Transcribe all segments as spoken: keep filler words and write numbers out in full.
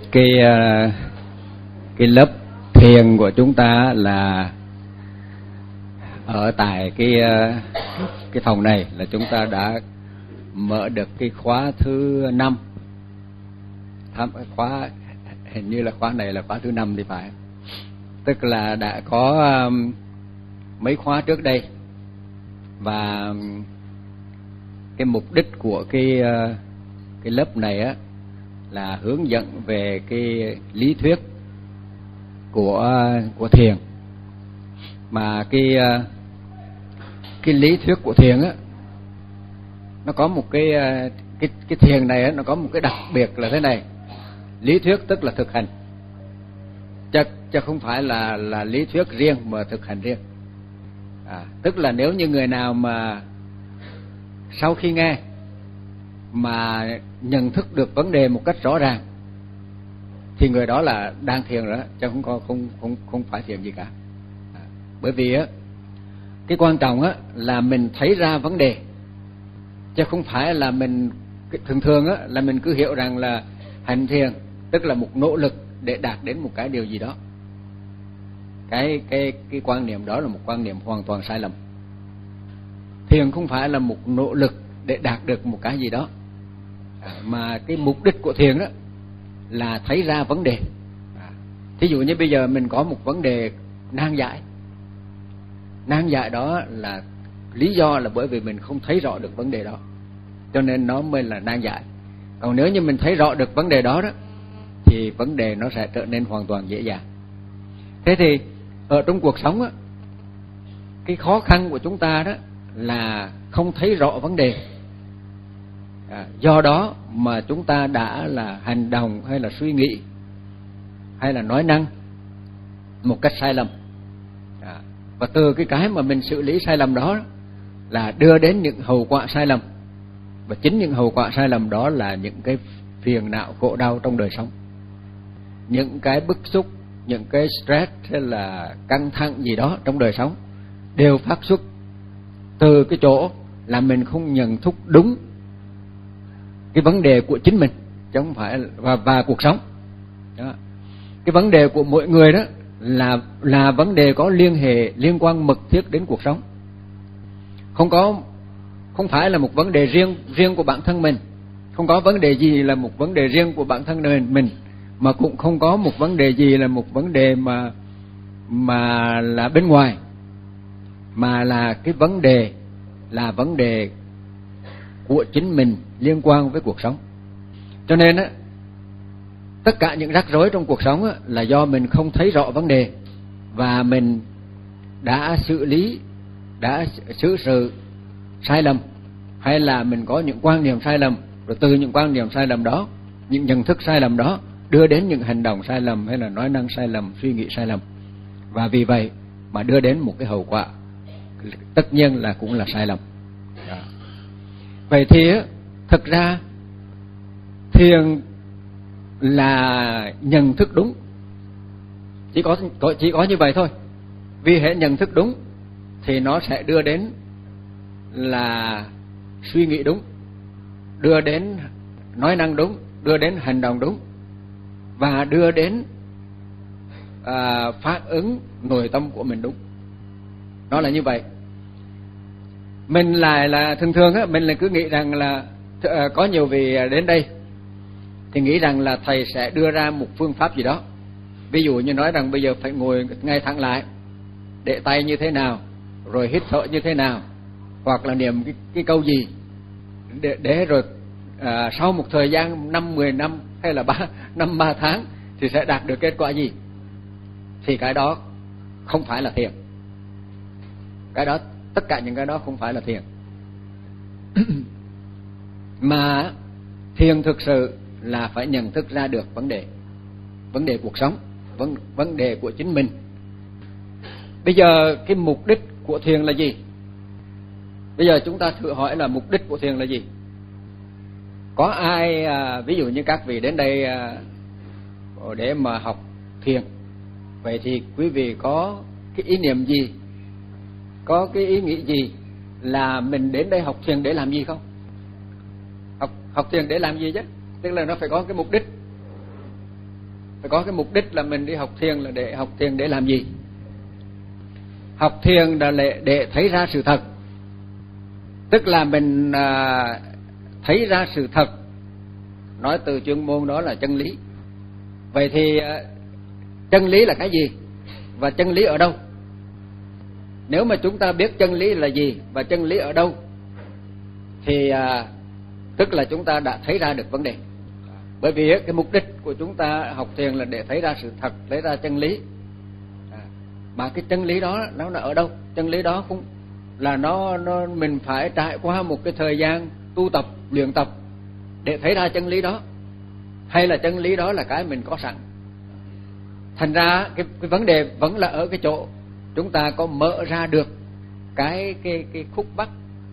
cái cái lớp thiền của chúng ta là ở tại cái cái phòng này là chúng ta đã mở được cái khóa thứ năm. Khóa hình như là khóa này là khóa thứ năm thì phải. Tức là đã có um, mấy khóa trước đây, và cái mục đích của cái uh, cái lớp này á là hướng dẫn về cái lý thuyết của uh, của thiền. Mà cái uh, cái lý thuyết của thiền á, nó có một cái uh, cái cái thiền này á, nó có một cái đặc biệt là thế này. Lý thuyết tức là thực hành, chứ chứ không phải là là lý thuyết riêng mà thực hành riêng. À, tức là nếu như người nào mà sau khi nghe mà nhận thức được vấn đề một cách rõ ràng thì người đó là đang thiền rồi đó, chứ không có không không không phải thiền gì cả. À, bởi vì á cái quan trọng á là mình thấy ra vấn đề, chứ không phải là mình thường thường á là mình cứ hiểu rằng là hành thiền tức là một nỗ lực để đạt đến một cái điều gì đó. Cái cái cái quan niệm đó là một quan niệm hoàn toàn sai lầm. Thiền không phải là một nỗ lực để đạt được một cái gì đó, à, mà cái mục đích của thiền đó là thấy ra vấn đề. À, thí dụ như bây giờ mình có một vấn đề nan giải, nan giải đó là lý do là bởi vì mình không thấy rõ được vấn đề đó, cho nên nó mới là nan giải. Còn nếu như mình thấy rõ được vấn đề đó đó thì vấn đề nó sẽ trở nên hoàn toàn dễ dàng. Thế thì ở trong cuộc sống á, cái khó khăn của chúng ta đó là không thấy rõ vấn đề. À, do đó mà chúng ta đã là hành động hay là suy nghĩ hay là nói năng một cách sai lầm. À, và từ cái cái mà mình xử lý sai lầm đó là đưa đến những hậu quả sai lầm. Và chính những hậu quả sai lầm đó là những cái phiền não khổ đau trong đời sống, những cái bức xúc, những cái stress hay là căng thẳng gì đó trong đời sống đều phát xuất từ cái chỗ là mình không nhận thức đúng cái vấn đề của chính mình, chứ không phải và và cuộc sống. Đó. Cái vấn đề của mỗi người đó là là vấn đề có liên hệ liên quan mật thiết đến cuộc sống. Không có không phải là một vấn đề riêng riêng của bản thân mình, không có vấn đề gì là một vấn đề riêng của bản thân mình, mà cũng không có một vấn đề gì là một vấn đề mà mà là bên ngoài, mà là cái vấn đề là vấn đề của chính mình liên quan với cuộc sống. Cho nên á, tất cả những rắc rối trong cuộc sống á, là do mình không thấy rõ vấn đề và mình đã xử lý, đã xử sự sai lầm, hay là mình có những quan niệm sai lầm, rồi từ những quan niệm sai lầm đó, những nhận thức sai lầm đó đưa đến những hành động sai lầm hay là nói năng sai lầm, suy nghĩ sai lầm, và vì vậy mà đưa đến một cái hậu quả tất nhiên là cũng là sai lầm. Đó. Vậy thì thực ra thiền là nhận thức đúng, chỉ có chỉ có như vậy thôi. Vì hệ nhận thức đúng thì nó sẽ đưa đến là suy nghĩ đúng, đưa đến nói năng đúng, đưa đến hành động đúng, và đưa đến à, phản ứng nội tâm của mình đúng. Nó là như vậy. Mình lại là thường thường á, mình lại cứ nghĩ rằng là à, có nhiều vị đến đây thì nghĩ rằng là thầy sẽ đưa ra một phương pháp gì đó. Ví dụ như nói rằng bây giờ phải ngồi ngay thẳng lại, để tay như thế nào, rồi hít thở như thế nào, hoặc là niệm cái, cái câu gì để, để rồi à, sau một thời gian năm mười năm hay là ba năm ba tháng thì sẽ đạt được kết quả gì. Thì cái đó không phải là thiền. Cái đó, tất cả những cái đó không phải là thiền. Mà thiền thực sự là phải nhận thức ra được vấn đề, vấn đề cuộc sống, vấn, vấn đề của chính mình. Bây giờ cái mục đích của thiền là gì? Bây giờ chúng ta thử hỏi là mục đích của thiền là gì? Có ai, à, ví dụ như các vị đến đây à, để mà học thiền, vậy thì quý vị có cái ý niệm gì, có cái ý nghĩ gì là mình đến đây học thiền để làm gì không? Học học thiền để làm gì chứ? Tức là nó phải có cái mục đích. phải có cái mục đích là mình đi học thiền là để học thiền để làm gì? Học thiền là để, để thấy ra sự thật, tức là mình à, thấy ra sự thật, nói từ chuyên môn đó là chân lý. Vậy thì à, chân lý là cái gì và chân lý ở đâu? Nếu mà chúng ta biết chân lý là gì và chân lý ở đâu thì à, tức là chúng ta đã thấy ra được vấn đề. Bởi vì cái mục đích của chúng ta học thiền là để thấy ra sự thật, thấy ra chân lý. À, mà cái chân lý đó nó là ở đâu? Chân lý đó cũng là nó nó mình phải trải qua một cái thời gian tu tập, luyện tập để thấy ra chân lý đó, hay là chân lý đó là cái mình có sẵn. Thành ra cái, cái vấn đề vẫn là ở cái chỗ chúng ta có mở ra được cái cái cái khúc mắc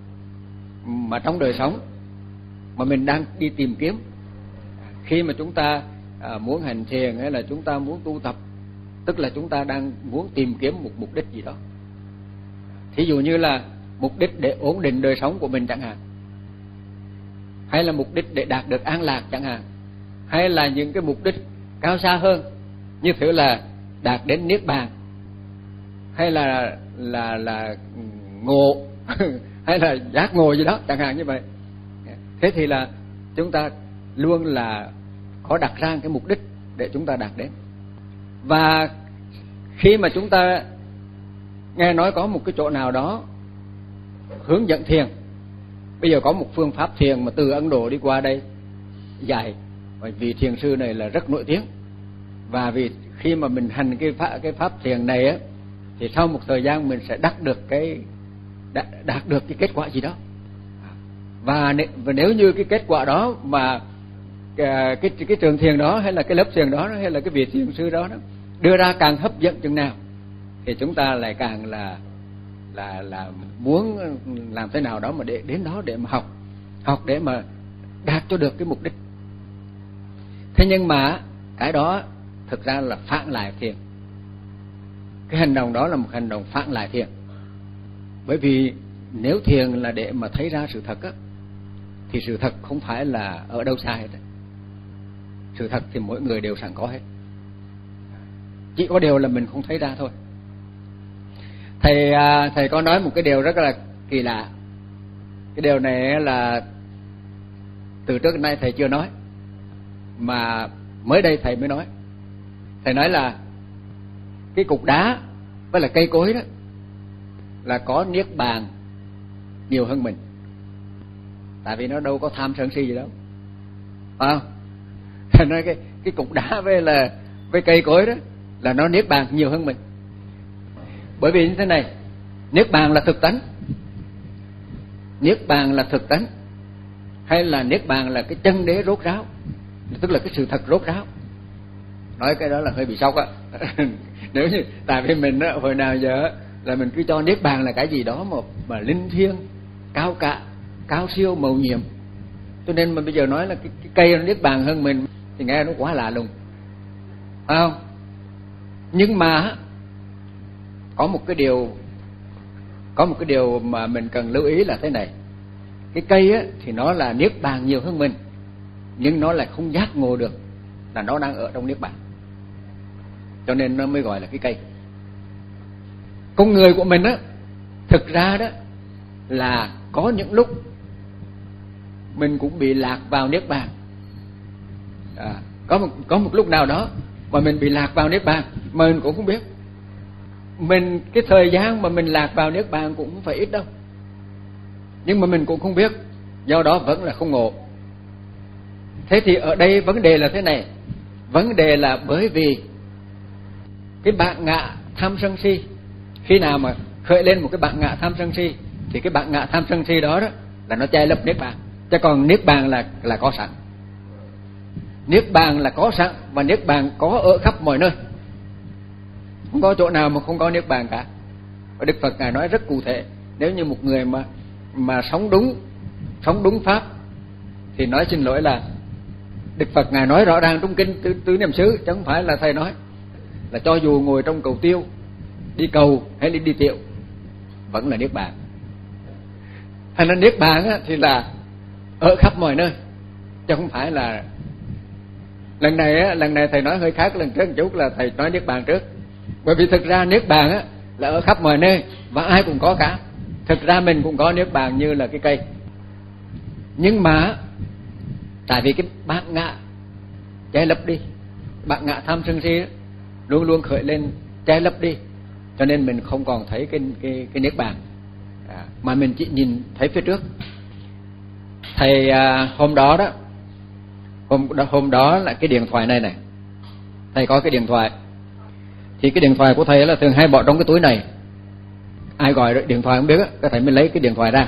mà trong đời sống mà mình đang đi tìm kiếm. Khi mà chúng ta à, muốn hành thiền hay là chúng ta muốn tu tập, tức là chúng ta đang muốn tìm kiếm một mục đích gì đó. Thí dụ như là mục đích để ổn định đời sống của mình chẳng hạn, hay là mục đích để đạt được an lạc chẳng hạn, hay là những cái mục đích cao xa hơn như thế là đạt đến niết bàn, hay là là là ngộ hay là giác ngộ gì đó chẳng hạn như vậy. Thế thì là chúng ta luôn là có đặt ra cái mục đích để chúng ta đạt đến. Và khi mà chúng ta nghe nói có một cái chỗ nào đó hướng dẫn thiền, bây giờ có một phương pháp thiền mà từ Ấn Độ đi qua đây dạy, bởi vì thiền sư này là rất nổi tiếng. Và vì khi mà mình hành cái pháp, cái pháp thiền này á, thì sau một thời gian mình sẽ đạt được cái đạt, đạt được cái kết quả gì đó. Và, và nếu như cái kết quả đó mà cái, cái cái trường thiền đó hay là cái lớp thiền đó hay là cái vị thiền sư đó, đó đưa ra càng hấp dẫn chừng nào thì chúng ta lại càng là là là muốn làm thế nào đó mà để đến đó để mà học học để mà đạt cho được cái mục đích. Thế nhưng mà cái đó thực ra là phản lại thiền. Cái hành động đó là một hành động phản lại thiền. Bởi vì nếu thiền là để mà thấy ra sự thật á, thì sự thật không phải là ở đâu xa hết. Sự thật thì mỗi người đều sẵn có hết, chỉ có điều là mình không thấy ra thôi. Thầy thầy có nói một cái điều rất là kỳ lạ. Cái điều này là từ trước đến nay thầy chưa nói, mà mới đây thầy mới nói. Thầy nói là cái cục đá với là cây cối đó là có niết bàn nhiều hơn mình, tại vì nó đâu có tham sân si gì đâu, phải không? Thầy nói cái cái cục đá với là với cây cối đó là nó niết bàn nhiều hơn mình. Bởi vì như thế này, niết bàn là thực tánh, niết bàn là thực tánh, hay là niết bàn là cái chân đế rốt ráo, tức là cái sự thật rốt ráo. Nói cái đó là hơi bị sốc á. Nếu như tại vì mình á, hồi nào giờ là mình cứ cho niết bàn là cái gì đó mà mà linh thiêng, cao cả, cao siêu, mầu nhiệm, cho nên mà bây giờ nói là cái, cái cây nó niết bàn hơn mình thì nghe nó quá lạ lùng, phải không? Nhưng mà có một cái điều có một cái điều mà mình cần lưu ý là thế này. Cái cây á thì nó là niết bàn nhiều hơn mình, nhưng nó lại không giác ngộ được là nó đang ở trong niết bàn, cho nên nó mới gọi là cái cây. Con người của mình á, thực ra đó là có những lúc mình cũng bị lạc vào niết bàn. À, có một có một lúc nào đó mà mình bị lạc vào niết bàn mà mình cũng không biết. Mình cái thời gian mà mình lạc vào niết bàn cũng không phải ít đâu, nhưng mà mình cũng không biết, do đó vẫn là không ngộ. Thế thì ở đây vấn đề là thế này. Vấn đề là bởi vì cái bản ngã tham sân si, khi nào mà khởi lên một cái bản ngã tham sân si thì cái bản ngã tham sân si đó, đó là nó che lấp niết bàn. Chứ còn niết bàn là là có sẵn. Niết bàn là có sẵn, và niết bàn có ở khắp mọi nơi, không có chỗ nào mà không có niết bàn cả. Và Đức Phật ngài nói rất cụ thể, nếu như một người mà mà sống đúng sống đúng pháp thì nói xin lỗi là Đức Phật ngài nói rõ ràng trong kinh tứ, tứ niệm xứ, chứ không phải là thầy nói là cho dù ngồi trong cầu tiêu, đi cầu hay đi đi tiệu vẫn là niết bàn. Hay là niết bàn á, thì là ở khắp mọi nơi, chứ không phải là lần này á, lần này thầy nói hơi khác lần trước một chút, là thầy nói niết bàn trước. Bởi vì thực ra niết bàn á là ở khắp mọi nơi và ai cũng có cả. Thực ra mình cũng có niết bàn như là cái cây, nhưng mà tại vì cái bản ngã che lấp đi, bản ngã tham sân si luôn luôn khởi lên che lấp đi, cho nên mình không còn thấy cái cái cái niết bàn, à, mà mình chỉ nhìn thấy phía trước. Thầy à, hôm đó đó hôm hôm đó là cái điện thoại này này, thầy có cái điện thoại, thì cái điện thoại của thầy là thường hay bỏ trong cái túi này. Ai gọi điện thoại không biết á, cái thầy mới lấy cái điện thoại ra.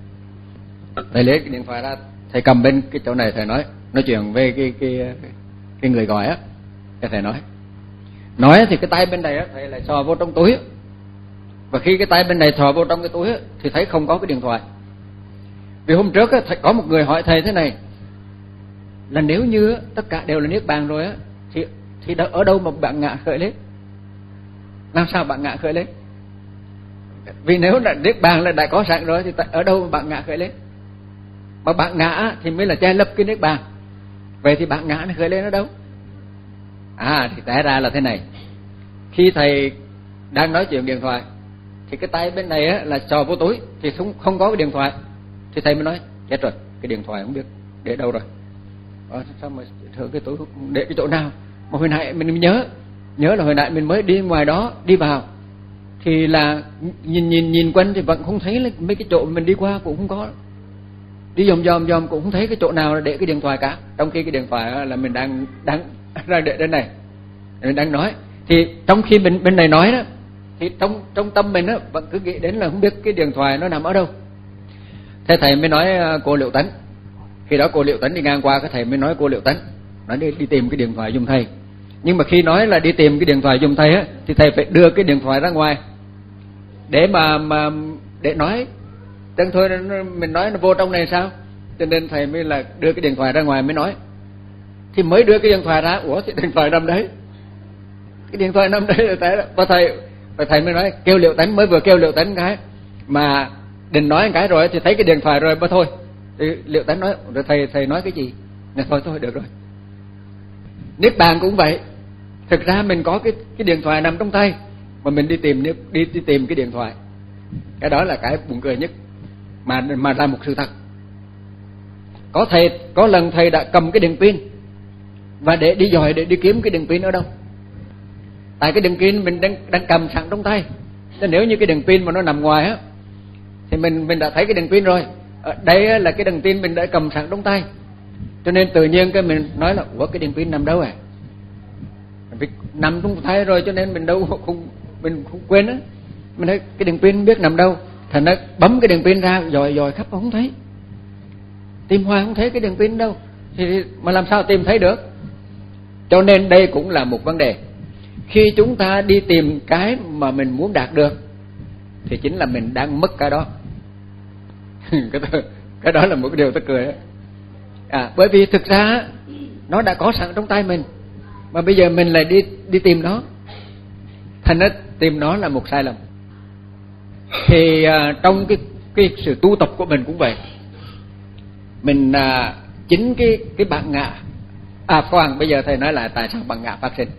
Thầy lấy cái điện thoại ra, thầy cầm bên cái chỗ này, thầy nói nói chuyện về cái cái cái người gọi á. Cái thầy nói nói thì cái tay bên này á thầy lại sò vô trong túi á. Và khi cái tay bên này sò vô trong cái túi á thì thấy không có cái điện thoại. Vì hôm trước á, thầy có một người hỏi thầy thế này, là nếu như á, tất cả đều là niết bàn rồi á, thì thì ở đâu mà bạn ngã khởi lên? Làm sao bạn ngã khởi lên? Vì nếu là niết bàn là đã có sẵn rồi thì ở đâu mà bạn ngã khởi lên? Mà bạn ngã thì mới là che lấp cái niết bàn. Vậy thì bạn ngã nó khởi lên ở đâu? À thì té ra là thế này. Khi thầy đang nói chuyện điện thoại thì cái tay bên này á là sò vô túi, thì không không có cái điện thoại. Thì thầy mới nói chết rồi, cái điện thoại không biết để đâu rồi. Ờ, sao mà thở cái túi để cái chỗ nào? Mà hồi nãy mình nhớ nhớ là hồi nãy mình mới đi ngoài đó đi vào, thì là nhìn nhìn nhìn quanh thì vẫn không thấy là mấy cái chỗ mình đi qua cũng không có, đi vòng vòng vòng cũng không thấy cái chỗ nào là để cái điện thoại cả. Trong khi cái điện thoại là mình đang đang ra để đây này, mình đang nói, thì trong khi mình bên này nói đó, thì trong trong tâm mình á vẫn cứ nghĩ đến là không biết cái điện thoại nó nằm ở đâu. Thế thầy mới nói cô Liệu Tấn, khi đó cô Liệu Tấn đi ngang qua, cái thầy mới nói cô Liệu Tấn nói đi đi tìm cái điện thoại giùm thầy. Nhưng mà khi nói là đi tìm cái điện thoại giùm thầy á, thì thầy phải đưa cái điện thoại ra ngoài để mà mà để nói. Chẳng thôi mình nói nó vô trong này sao? Cho nên thầy mới là đưa cái điện thoại ra ngoài mới nói. Thì mới đưa cái điện thoại ra, ủa thì điện thoại nằm đấy, cái điện thoại nằm đấy là thế đó. Và thầy và thầy mới nói kêu Liệu Tấn, mới vừa kêu Liệu Tấn cái mà định nói cái rồi thì thấy cái điện thoại rồi, mà thôi. Thì Liệu Tấn nói rồi thầy thầy nói cái gì? Nói thôi thôi được rồi. Niết bàn cũng vậy. Thực ra mình có cái cái điện thoại nằm trong tay mà mình đi tìm đi đi tìm cái điện thoại. Cái đó là cái buồn cười nhất mà mà ra một sự thật. Có thầy có lần thầy đã cầm cái đèn pin và để đi dòi để đi kiếm cái đèn pin ở đâu. Tại cái đèn pin mình đang đang cầm sẵn trong tay. Nên nếu như cái đèn pin mà nó nằm ngoài á thì mình mình đã thấy cái đèn pin rồi. Ở đây là cái đèn pin mình đã cầm sẵn trong tay. Cho nên tự nhiên cái mình nói là ủa cái đèn pin nằm đâu à? Vì nằm trong tay rồi cho nên mình đâu không mình không quên á. Mình nói cái đèn pin biết nằm đâu, thành nó bấm cái đèn pin ra dòi dòi khắp không thấy. Tìm hoài không thấy cái đèn pin đâu. Thì mà làm sao tìm thấy được? Cho nên đây cũng là một vấn đề. Khi chúng ta đi tìm cái mà mình muốn đạt được thì chính là mình đang mất cái đó. cái, đó cái đó là một cái điều tôi cười đó. À, bởi vì thực ra nó đã có sẵn trong tay mình, mà bây giờ mình lại đi đi tìm nó, thành ra tìm nó là một sai lầm. Thì à, trong cái cái sự tu tập của mình cũng vậy. Mình à, chính cái cái bản ngã. À khoan, bây giờ thầy nói lại tại sao bản ngã phát sinh.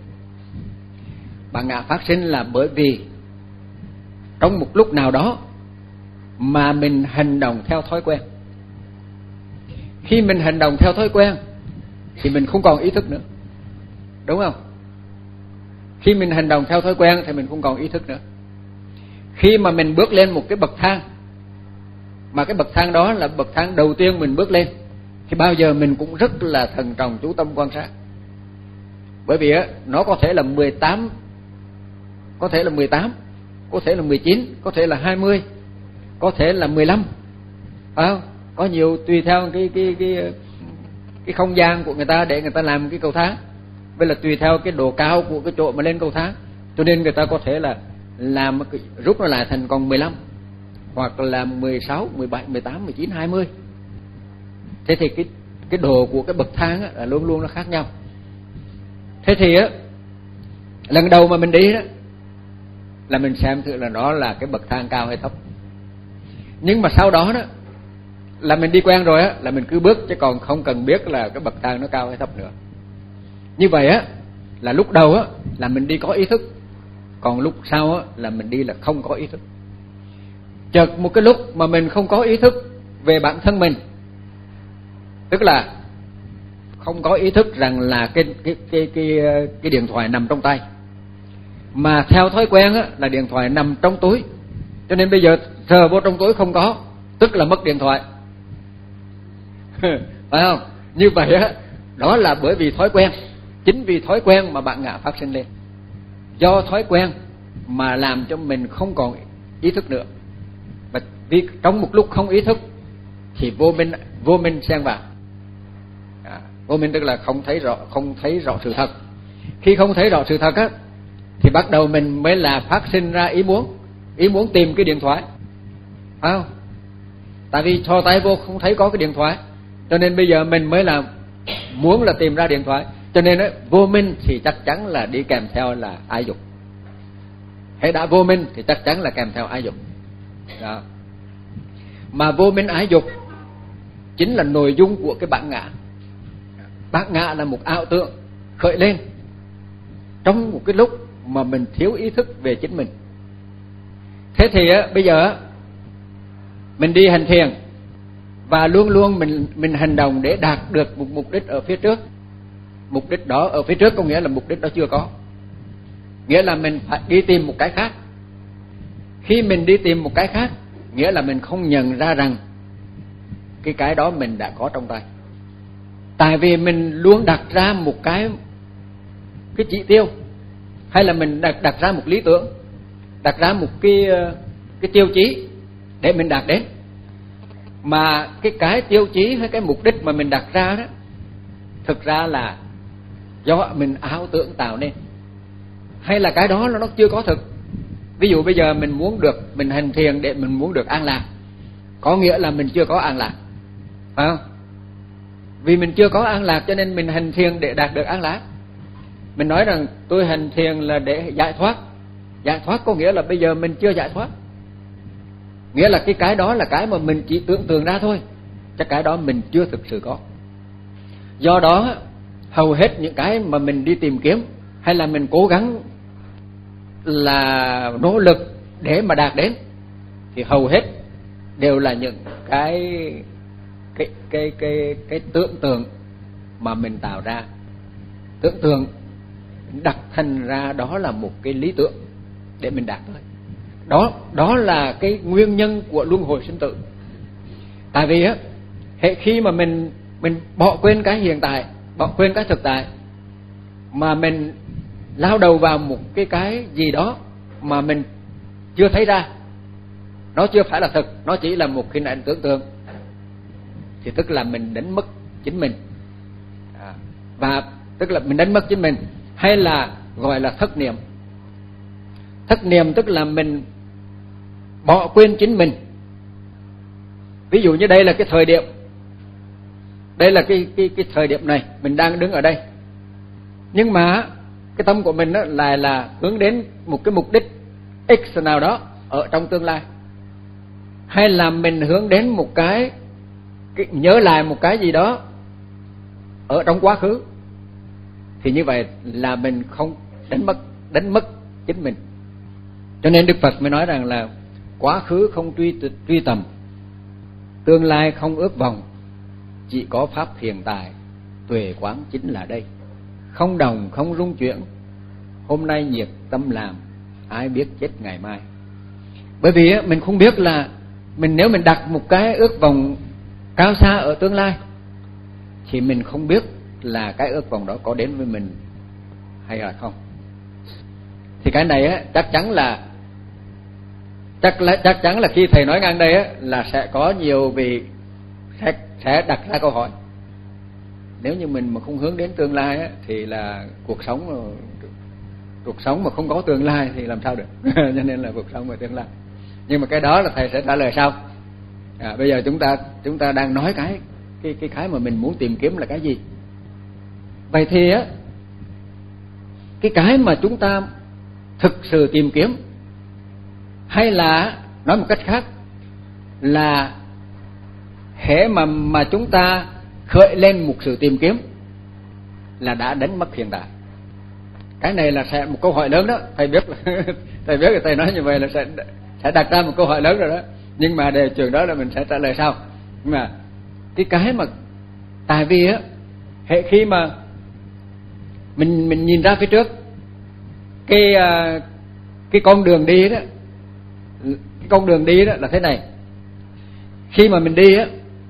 Bản ngã phát sinh là bởi vì trong một lúc nào đó mà mình hành động theo thói quen. Khi mình hành động theo thói quen thì mình không còn ý thức nữa, đúng không? Khi mình hành động theo thói quen thì mình không còn ý thức nữa. Khi mà mình bước lên một cái bậc thang, mà cái bậc thang đó là bậc thang đầu tiên mình bước lên, thì bao giờ mình cũng rất là thận trọng chú tâm quan sát. Bởi vì á, nó có thể là mười tám, có thể là mười tám, có thể là mười chín, có thể là hai mươi, có thể là mười lăm, phải không? Có nhiều tùy theo cái cái cái cái không gian của người ta để người ta làm cái cầu thang, với là tùy theo cái độ cao của cái chỗ mà lên cầu thang, cho nên người ta có thể là làm rút nó lại thành còn mười lăm, hoặc là mười sáu, mười bảy, mười tám, mười chín, hai mươi. Thế thì cái cái độ của cái bậc thang á, là luôn luôn nó khác nhau. Thế thì á, lần đầu mà mình đi đó là mình xem thử là nó là cái bậc thang cao hay thấp. Nhưng mà sau đó đó là mình đi quen rồi á, là mình cứ bước chứ còn không cần biết là cái bậc thang nó cao hay thấp nữa. Như vậy á là lúc đầu á là mình đi có ý thức, còn lúc sau á là mình đi là không có ý thức. Chợt một cái lúc mà mình không có ý thức về bản thân mình, tức là không có ý thức rằng là cái cái cái cái cái điện thoại nằm trong tay, mà theo thói quen á là điện thoại nằm trong túi, cho nên bây giờ sờ vô trong túi không có, tức là mất điện thoại. Phải không? Như vậy á, đó là bởi vì thói quen. Chính vì thói quen mà bạn ngã phát sinh lên. Do thói quen mà làm cho mình không còn ý thức nữa. Và vì trong một lúc không ý thức thì vô minh vô minh xen vào. À, vô minh tức là không thấy rõ không thấy rõ sự thật. Khi không thấy rõ sự thật á thì bắt đầu mình mới là phát sinh ra ý muốn, ý muốn tìm cái điện thoại. Phải không? Tại vì thò tay vô không thấy có cái điện thoại, cho nên bây giờ mình mới là muốn là tìm ra điện thoại. Cho nên á, vô minh thì chắc chắn là đi kèm theo là ái dục. Hễ đã vô minh thì chắc chắn là kèm theo ái dục. Đó. Mà vô minh ái dục chính là nội dung của cái bản ngã. Bản ngã là một ảo tưởng khởi lên trong một cái lúc mà mình thiếu ý thức về chính mình. Thế thì á, bây giờ á, mình đi hành thiền và luôn luôn mình mình hành động để đạt được một mục đích ở phía trước. Mục đích đó ở phía trước có nghĩa là mục đích đó chưa có, nghĩa là mình phải đi tìm một cái khác. Khi mình đi tìm một cái khác, nghĩa là mình không nhận ra rằng cái cái đó mình đã có trong tay. Tại vì mình luôn đặt ra một cái cái chỉ tiêu, hay là mình đặt đặt ra một lý tưởng, đặt ra một cái cái tiêu chí để mình đạt đến. Mà cái cái tiêu chí hay cái mục đích mà mình đặt ra đó thực ra là do mình ảo tưởng tạo nên, hay là cái đó nó chưa có thực. Ví dụ bây giờ mình muốn được, mình hành thiền để mình muốn được an lạc, có nghĩa là mình chưa có an lạc, phải không? Vì mình chưa có an lạc cho nên mình hành thiền để đạt được an lạc. Mình nói rằng tôi hành thiền là để giải thoát. Giải thoát có nghĩa là bây giờ mình chưa giải thoát, nghĩa là cái cái đó là cái mà mình chỉ tưởng tượng ra thôi, chắc cái đó mình chưa thực sự có. Do đó hầu hết những cái mà mình đi tìm kiếm hay là mình cố gắng là nỗ lực để mà đạt đến thì hầu hết đều là những cái cái cái cái cái tưởng tượng mà mình tạo ra. Tưởng tượng đặt thành ra đó là một cái lý tưởng để mình đạt tới. Đó đó là cái nguyên nhân của luân hồi sinh tử. Tại vì á, hệ khi mà mình mình bỏ quên cái hiện tại, bỏ quên cái thực tại, mà mình lao đầu vào một cái cái gì đó mà mình chưa thấy ra, nó chưa phải là thực, nó chỉ là một hình ảnh tưởng tượng, thì tức là mình đánh mất chính mình. À, và tức là mình đánh mất chính mình, hay là gọi là thất niệm. Thất niệm tức là mình bỏ quên chính mình. Ví dụ như đây là cái thời điểm, đây là cái cái cái thời điểm này mình đang đứng ở đây, nhưng mà cái tâm của mình đó lại là hướng đến một cái mục đích X nào đó ở trong tương lai, hay là mình hướng đến một cái, cái nhớ lại một cái gì đó ở trong quá khứ, thì như vậy là mình không đánh mất đánh mất chính mình. Cho nên Đức Phật mới nói rằng là quá khứ không truy truy tầm, tương lai không ước vọng, chỉ có pháp hiện tại, tuệ quán chính là đây. Không đồng không rung chuyển, hôm nay nhiệt tâm làm, ai biết chết ngày mai. Bởi vì mình không biết là mình nếu mình đặt một cái ước vọng cao xa ở tương lai thì mình không biết là cái ước vọng đó có đến với mình hay là không. Thì cái này á, chắc chắn là chắc là chắc chắn là khi thầy nói ngang đây á, là sẽ có nhiều vị sẽ, sẽ đặt ra câu hỏi. Nếu như mình mà không hướng đến tương lai á, thì là cuộc sống cuộc sống mà không có tương lai thì làm sao được. Cho nên là cuộc sống và tương lai. Nhưng mà cái đó là thầy sẽ trả lời sau. À, bây giờ chúng ta chúng ta đang nói cái cái cái cái mà mình muốn tìm kiếm là cái gì. Vậy thì á, cái cái mà chúng ta thực sự tìm kiếm, hay là nói một cách khác là hễ mà mà chúng ta khởi lên một sự tìm kiếm là đã đánh mất hiện tại. Cái này là sẽ một câu hỏi lớn đó, thầy biết là thầy biết là thầy nói như vậy là sẽ sẽ đặt ra một câu hỏi lớn rồi đó. Nhưng mà đề trường đó là mình sẽ trả lời sau. Nhưng mà cái cái mà tại vì á, hệ khi mà mình mình nhìn ra phía trước cái cái con đường đi đó, cái con đường đi đó là thế này. Khi mà mình đi á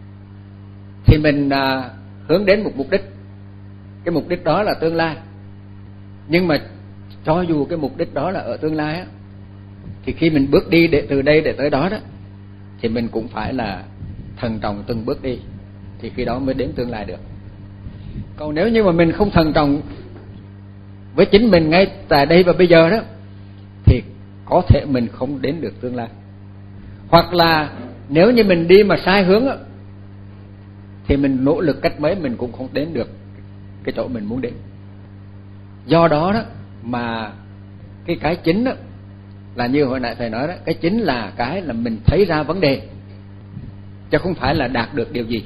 thì mình à, hướng đến một mục đích. Cái mục đích đó là tương lai. Nhưng mà cho dù cái mục đích đó là ở tương lai á, thì khi mình bước đi để từ đây để tới đó đó, thì mình cũng phải là thận trọng từng bước đi, thì khi đó mới đến tương lai được. Còn nếu như mà mình không thận trọng với chính mình ngay tại đây và bây giờ đó, thì có thể mình không đến được tương lai. Hoặc là nếu như mình đi mà sai hướng á, thì mình nỗ lực cách mấy mình cũng không đến được cái chỗ mình muốn đến. Do đó đó mà cái cái chính đó là như hồi nãy thầy nói đó, cái chính là cái là mình thấy ra vấn đề, chứ không phải là đạt được điều gì.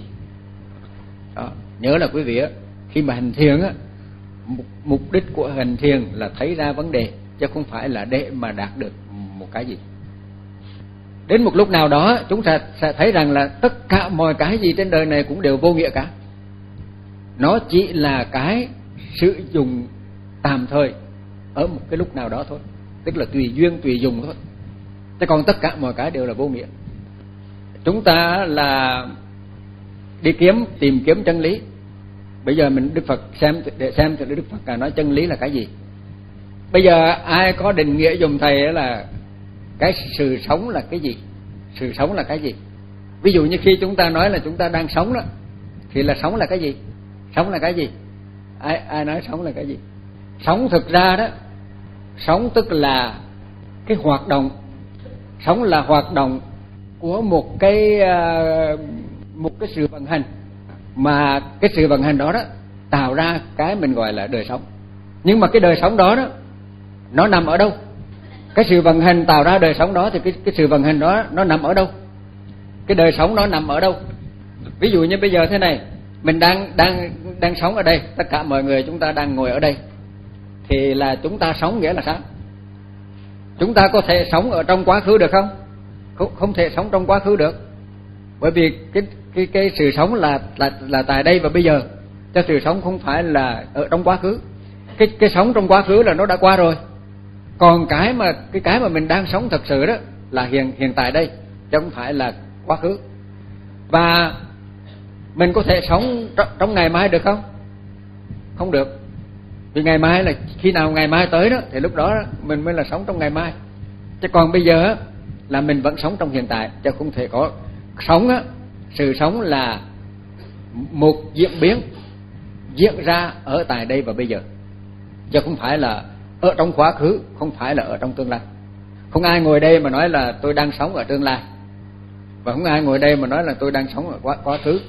Đó, nhớ là quý vị á, khi mà hành thiền á, mục đích của hành thiền là thấy ra vấn đề, chứ không phải là để mà đạt được một cái gì. Đến một lúc nào đó chúng ta sẽ thấy rằng là tất cả mọi cái gì trên đời này cũng đều vô nghĩa cả. Nó chỉ là cái sử dụng tạm thời ở một cái lúc nào đó thôi, tức là tùy duyên tùy dùng thôi. Chứ còn tất cả mọi cái đều là vô nghĩa. Chúng ta là đi kiếm tìm kiếm chân lý. Bây giờ mình Đức Phật xem để xem thì Đức Phật nói chân lý là cái gì. Bây giờ ai có định nghĩa dùng thầy là cái sự sống là cái gì? Sự sống là cái gì? Ví dụ như khi chúng ta nói là chúng ta đang sống đó, thì là sống là cái gì? Sống là cái gì? Ai ai nói sống là cái gì? Sống thực ra đó, sống tức là cái hoạt động. Sống là hoạt động của một cái một cái sự vận hành, mà cái sự vận hành đó đó tạo ra cái mình gọi là đời sống. Nhưng mà cái đời sống đó đó nó nằm ở đâu? Cái sự vận hành tạo ra đời sống đó thì cái cái sự vận hành đó nó nằm ở đâu? Cái đời sống nó nằm ở đâu? Ví dụ như bây giờ thế này, mình đang đang đang sống ở đây, tất cả mọi người chúng ta đang ngồi ở đây, thì là chúng ta sống nghĩa là sao? Chúng ta có thể sống ở trong quá khứ được không? Không, không thể sống trong quá khứ được, bởi vì cái cái cái sự sống là là là tại đây và bây giờ, chứ sự sống không phải là ở trong quá khứ. Cái cái sống trong quá khứ là nó đã qua rồi. Còn cái mà cái cái mà mình đang sống thật sự đó là hiện hiện tại đây, chứ không phải là quá khứ. Và mình có thể sống trong, trong ngày mai được không? Không được. Vì ngày mai là khi nào ngày mai tới đó thì lúc đó mình mới là sống trong ngày mai. Chứ còn bây giờ là mình vẫn sống trong hiện tại, chứ không thể có sống á. Sự sống là một diễn biến diễn ra ở tại đây và bây giờ, chứ không phải là ở trong quá khứ, không phải là ở trong tương lai. Không ai ngồi đây mà nói là tôi đang sống ở tương lai, và không ai ngồi đây mà nói là tôi đang sống ở quá, quá khứ.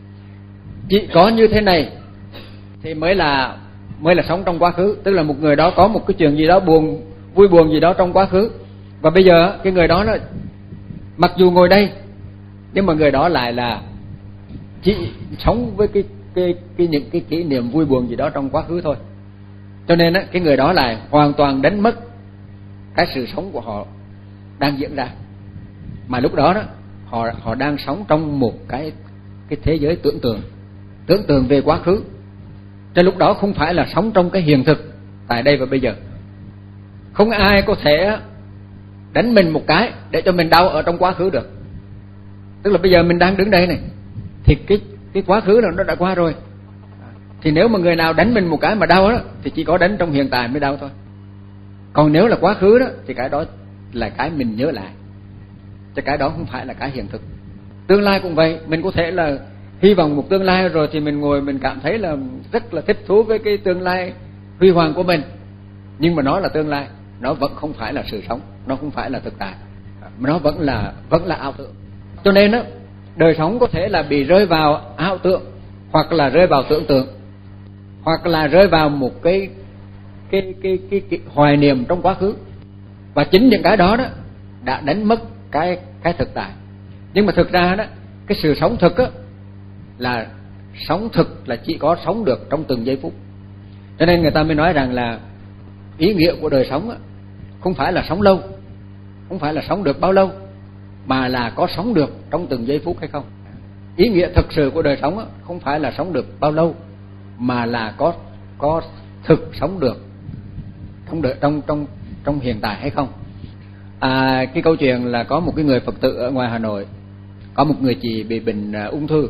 Chỉ có như thế này thì mới là mới là sống trong quá khứ. Tức là một người đó có một cái chuyện gì đó buồn, vui buồn gì đó trong quá khứ, và bây giờ cái người đó nó mặc dù ngồi đây, nhưng mà người đó lại là chỉ sống với cái cái cái những cái kỷ niệm vui buồn gì đó trong quá khứ thôi. Cho nên á, cái người đó lại hoàn toàn đánh mất cái sự sống của họ đang diễn ra. Mà lúc đó đó họ họ đang sống trong một cái cái thế giới tưởng tượng, tưởng tượng về quá khứ. Cho lúc đó không phải là sống trong cái hiện thực tại đây và bây giờ. Không ai có thể đánh mình một cái để cho mình đau ở trong quá khứ được. Tức là bây giờ mình đang đứng đây này, thì cái cái quá khứ là nó đã qua rồi. Thì nếu mà người nào đánh mình một cái mà đau đó, thì chỉ có đánh trong hiện tại mới đau thôi. Còn nếu là quá khứ đó, thì cái đó là cái mình nhớ lại, chứ cái đó không phải là cái hiện thực. Tương lai cũng vậy, mình có thể là hy vọng một tương lai rồi thì mình ngồi mình cảm thấy là rất là thích thú với cái tương lai huy hoàng của mình, nhưng mà nó là tương lai, nó vẫn không phải là sự sống, nó không phải là thực tại, nó vẫn là vẫn là ảo tưởng. Cho nên đó, đời sống có thể là bị rơi vào ảo tưởng, hoặc là rơi vào tưởng tượng, hoặc là rơi vào một cái cái cái cái, cái hoài niệm trong quá khứ. Và chính những cái đó đó đã đánh mất cái cái thực tại. Nhưng mà thực ra đó, cái sự sống thực á, là sống thực là chỉ có sống được trong từng giây phút. Cho nên người ta mới nói rằng là ý nghĩa của đời sống không phải là sống lâu, không phải là sống được bao lâu, mà là có sống được trong từng giây phút hay không. Ý nghĩa thực sự của đời sống không phải là sống được bao lâu, mà là có có thực sống được trong đời, trong trong trong hiện tại hay không. À, cái câu chuyện là có một cái người Phật tử ở ngoài Hà Nội, có một người chị bị bệnh uh, ung thư,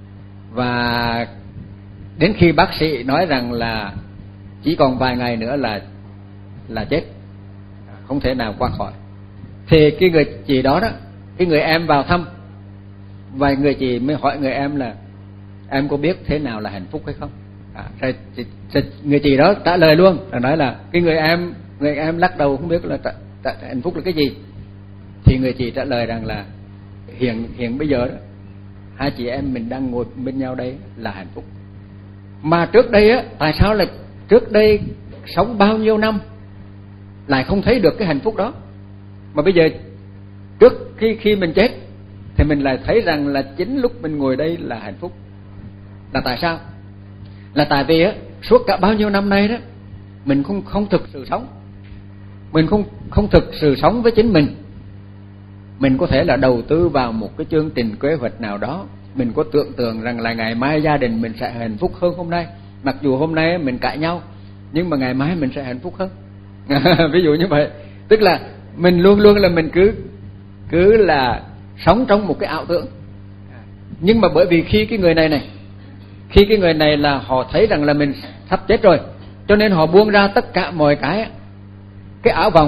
và đến khi bác sĩ nói rằng là chỉ còn vài ngày nữa là là chết, không thể nào qua khỏi, thì cái người chị đó đó, cái người em vào thăm, vài người chị mới hỏi người em là em có biết thế nào là hạnh phúc hay không. À, rồi, rồi người chị đó trả lời luôn, là nói là cái người em người em lắc đầu không biết là t- t- hạnh phúc là cái gì. Thì người chị trả lời rằng là hiện hiện bây giờ đó, hai chị em mình đang ngồi bên nhau đây là hạnh phúc. Mà trước đây á, tại sao lại trước đây sống bao nhiêu năm lại không thấy được cái hạnh phúc đó, mà bây giờ trước khi khi mình chết thì mình lại thấy rằng là chính lúc mình ngồi đây là hạnh phúc. Là tại sao? Là tại vì á, suốt cả bao nhiêu năm nay đó mình không không thực sự sống, mình không không thực sự sống với chính mình. Mình có thể là đầu tư vào một cái chương trình kế hoạch nào đó, mình có tưởng tượng rằng là ngày mai gia đình mình sẽ hạnh phúc hơn hôm nay, mặc dù hôm nay mình cãi nhau nhưng mà ngày mai mình sẽ hạnh phúc hơn. Ví dụ như vậy, tức là mình luôn luôn là mình cứ cứ là sống trong một cái ảo tưởng. Nhưng mà bởi vì khi cái người này này khi cái người này là họ thấy rằng là mình sắp chết rồi, cho nên họ buông ra tất cả mọi cái cái ảo vọng.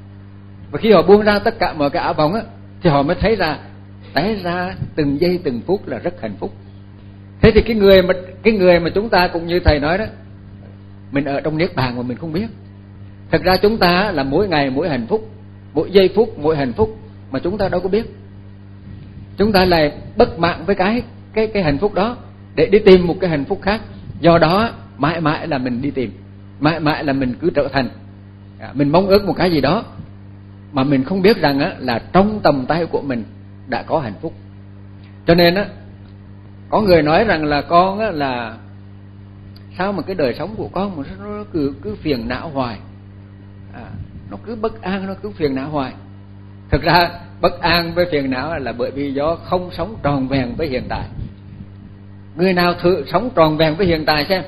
Và khi họ buông ra tất cả mọi cái ảo vọng á, thì họ mới thấy ra té ra từng giây từng phút là rất hạnh phúc. Thế thì cái người mà cái người mà chúng ta cũng như thầy nói đó, mình ở trong niết bàn mà mình không biết. Thật ra chúng ta là mỗi ngày mỗi hạnh phúc, mỗi giây phút mỗi hạnh phúc, mà chúng ta đâu có biết. Chúng ta lại bất mãn với cái cái cái hạnh phúc đó để đi tìm một cái hạnh phúc khác. Do đó mãi mãi là mình đi tìm, mãi mãi là mình cứ trở thành, mình mong ước một cái gì đó mà mình không biết rằng á, là trong tầm tay của mình đã có hạnh phúc. Cho nên á, có người nói rằng là con á, là sao mà cái đời sống của con mà nó cứ cứ phiền não hoài, à, nó cứ bất an, nó cứ phiền não hoài. Thực ra bất an với phiền não là bởi vì do không sống tròn vẹn với hiện tại. Người nào thử sống tròn vẹn với hiện tại xem,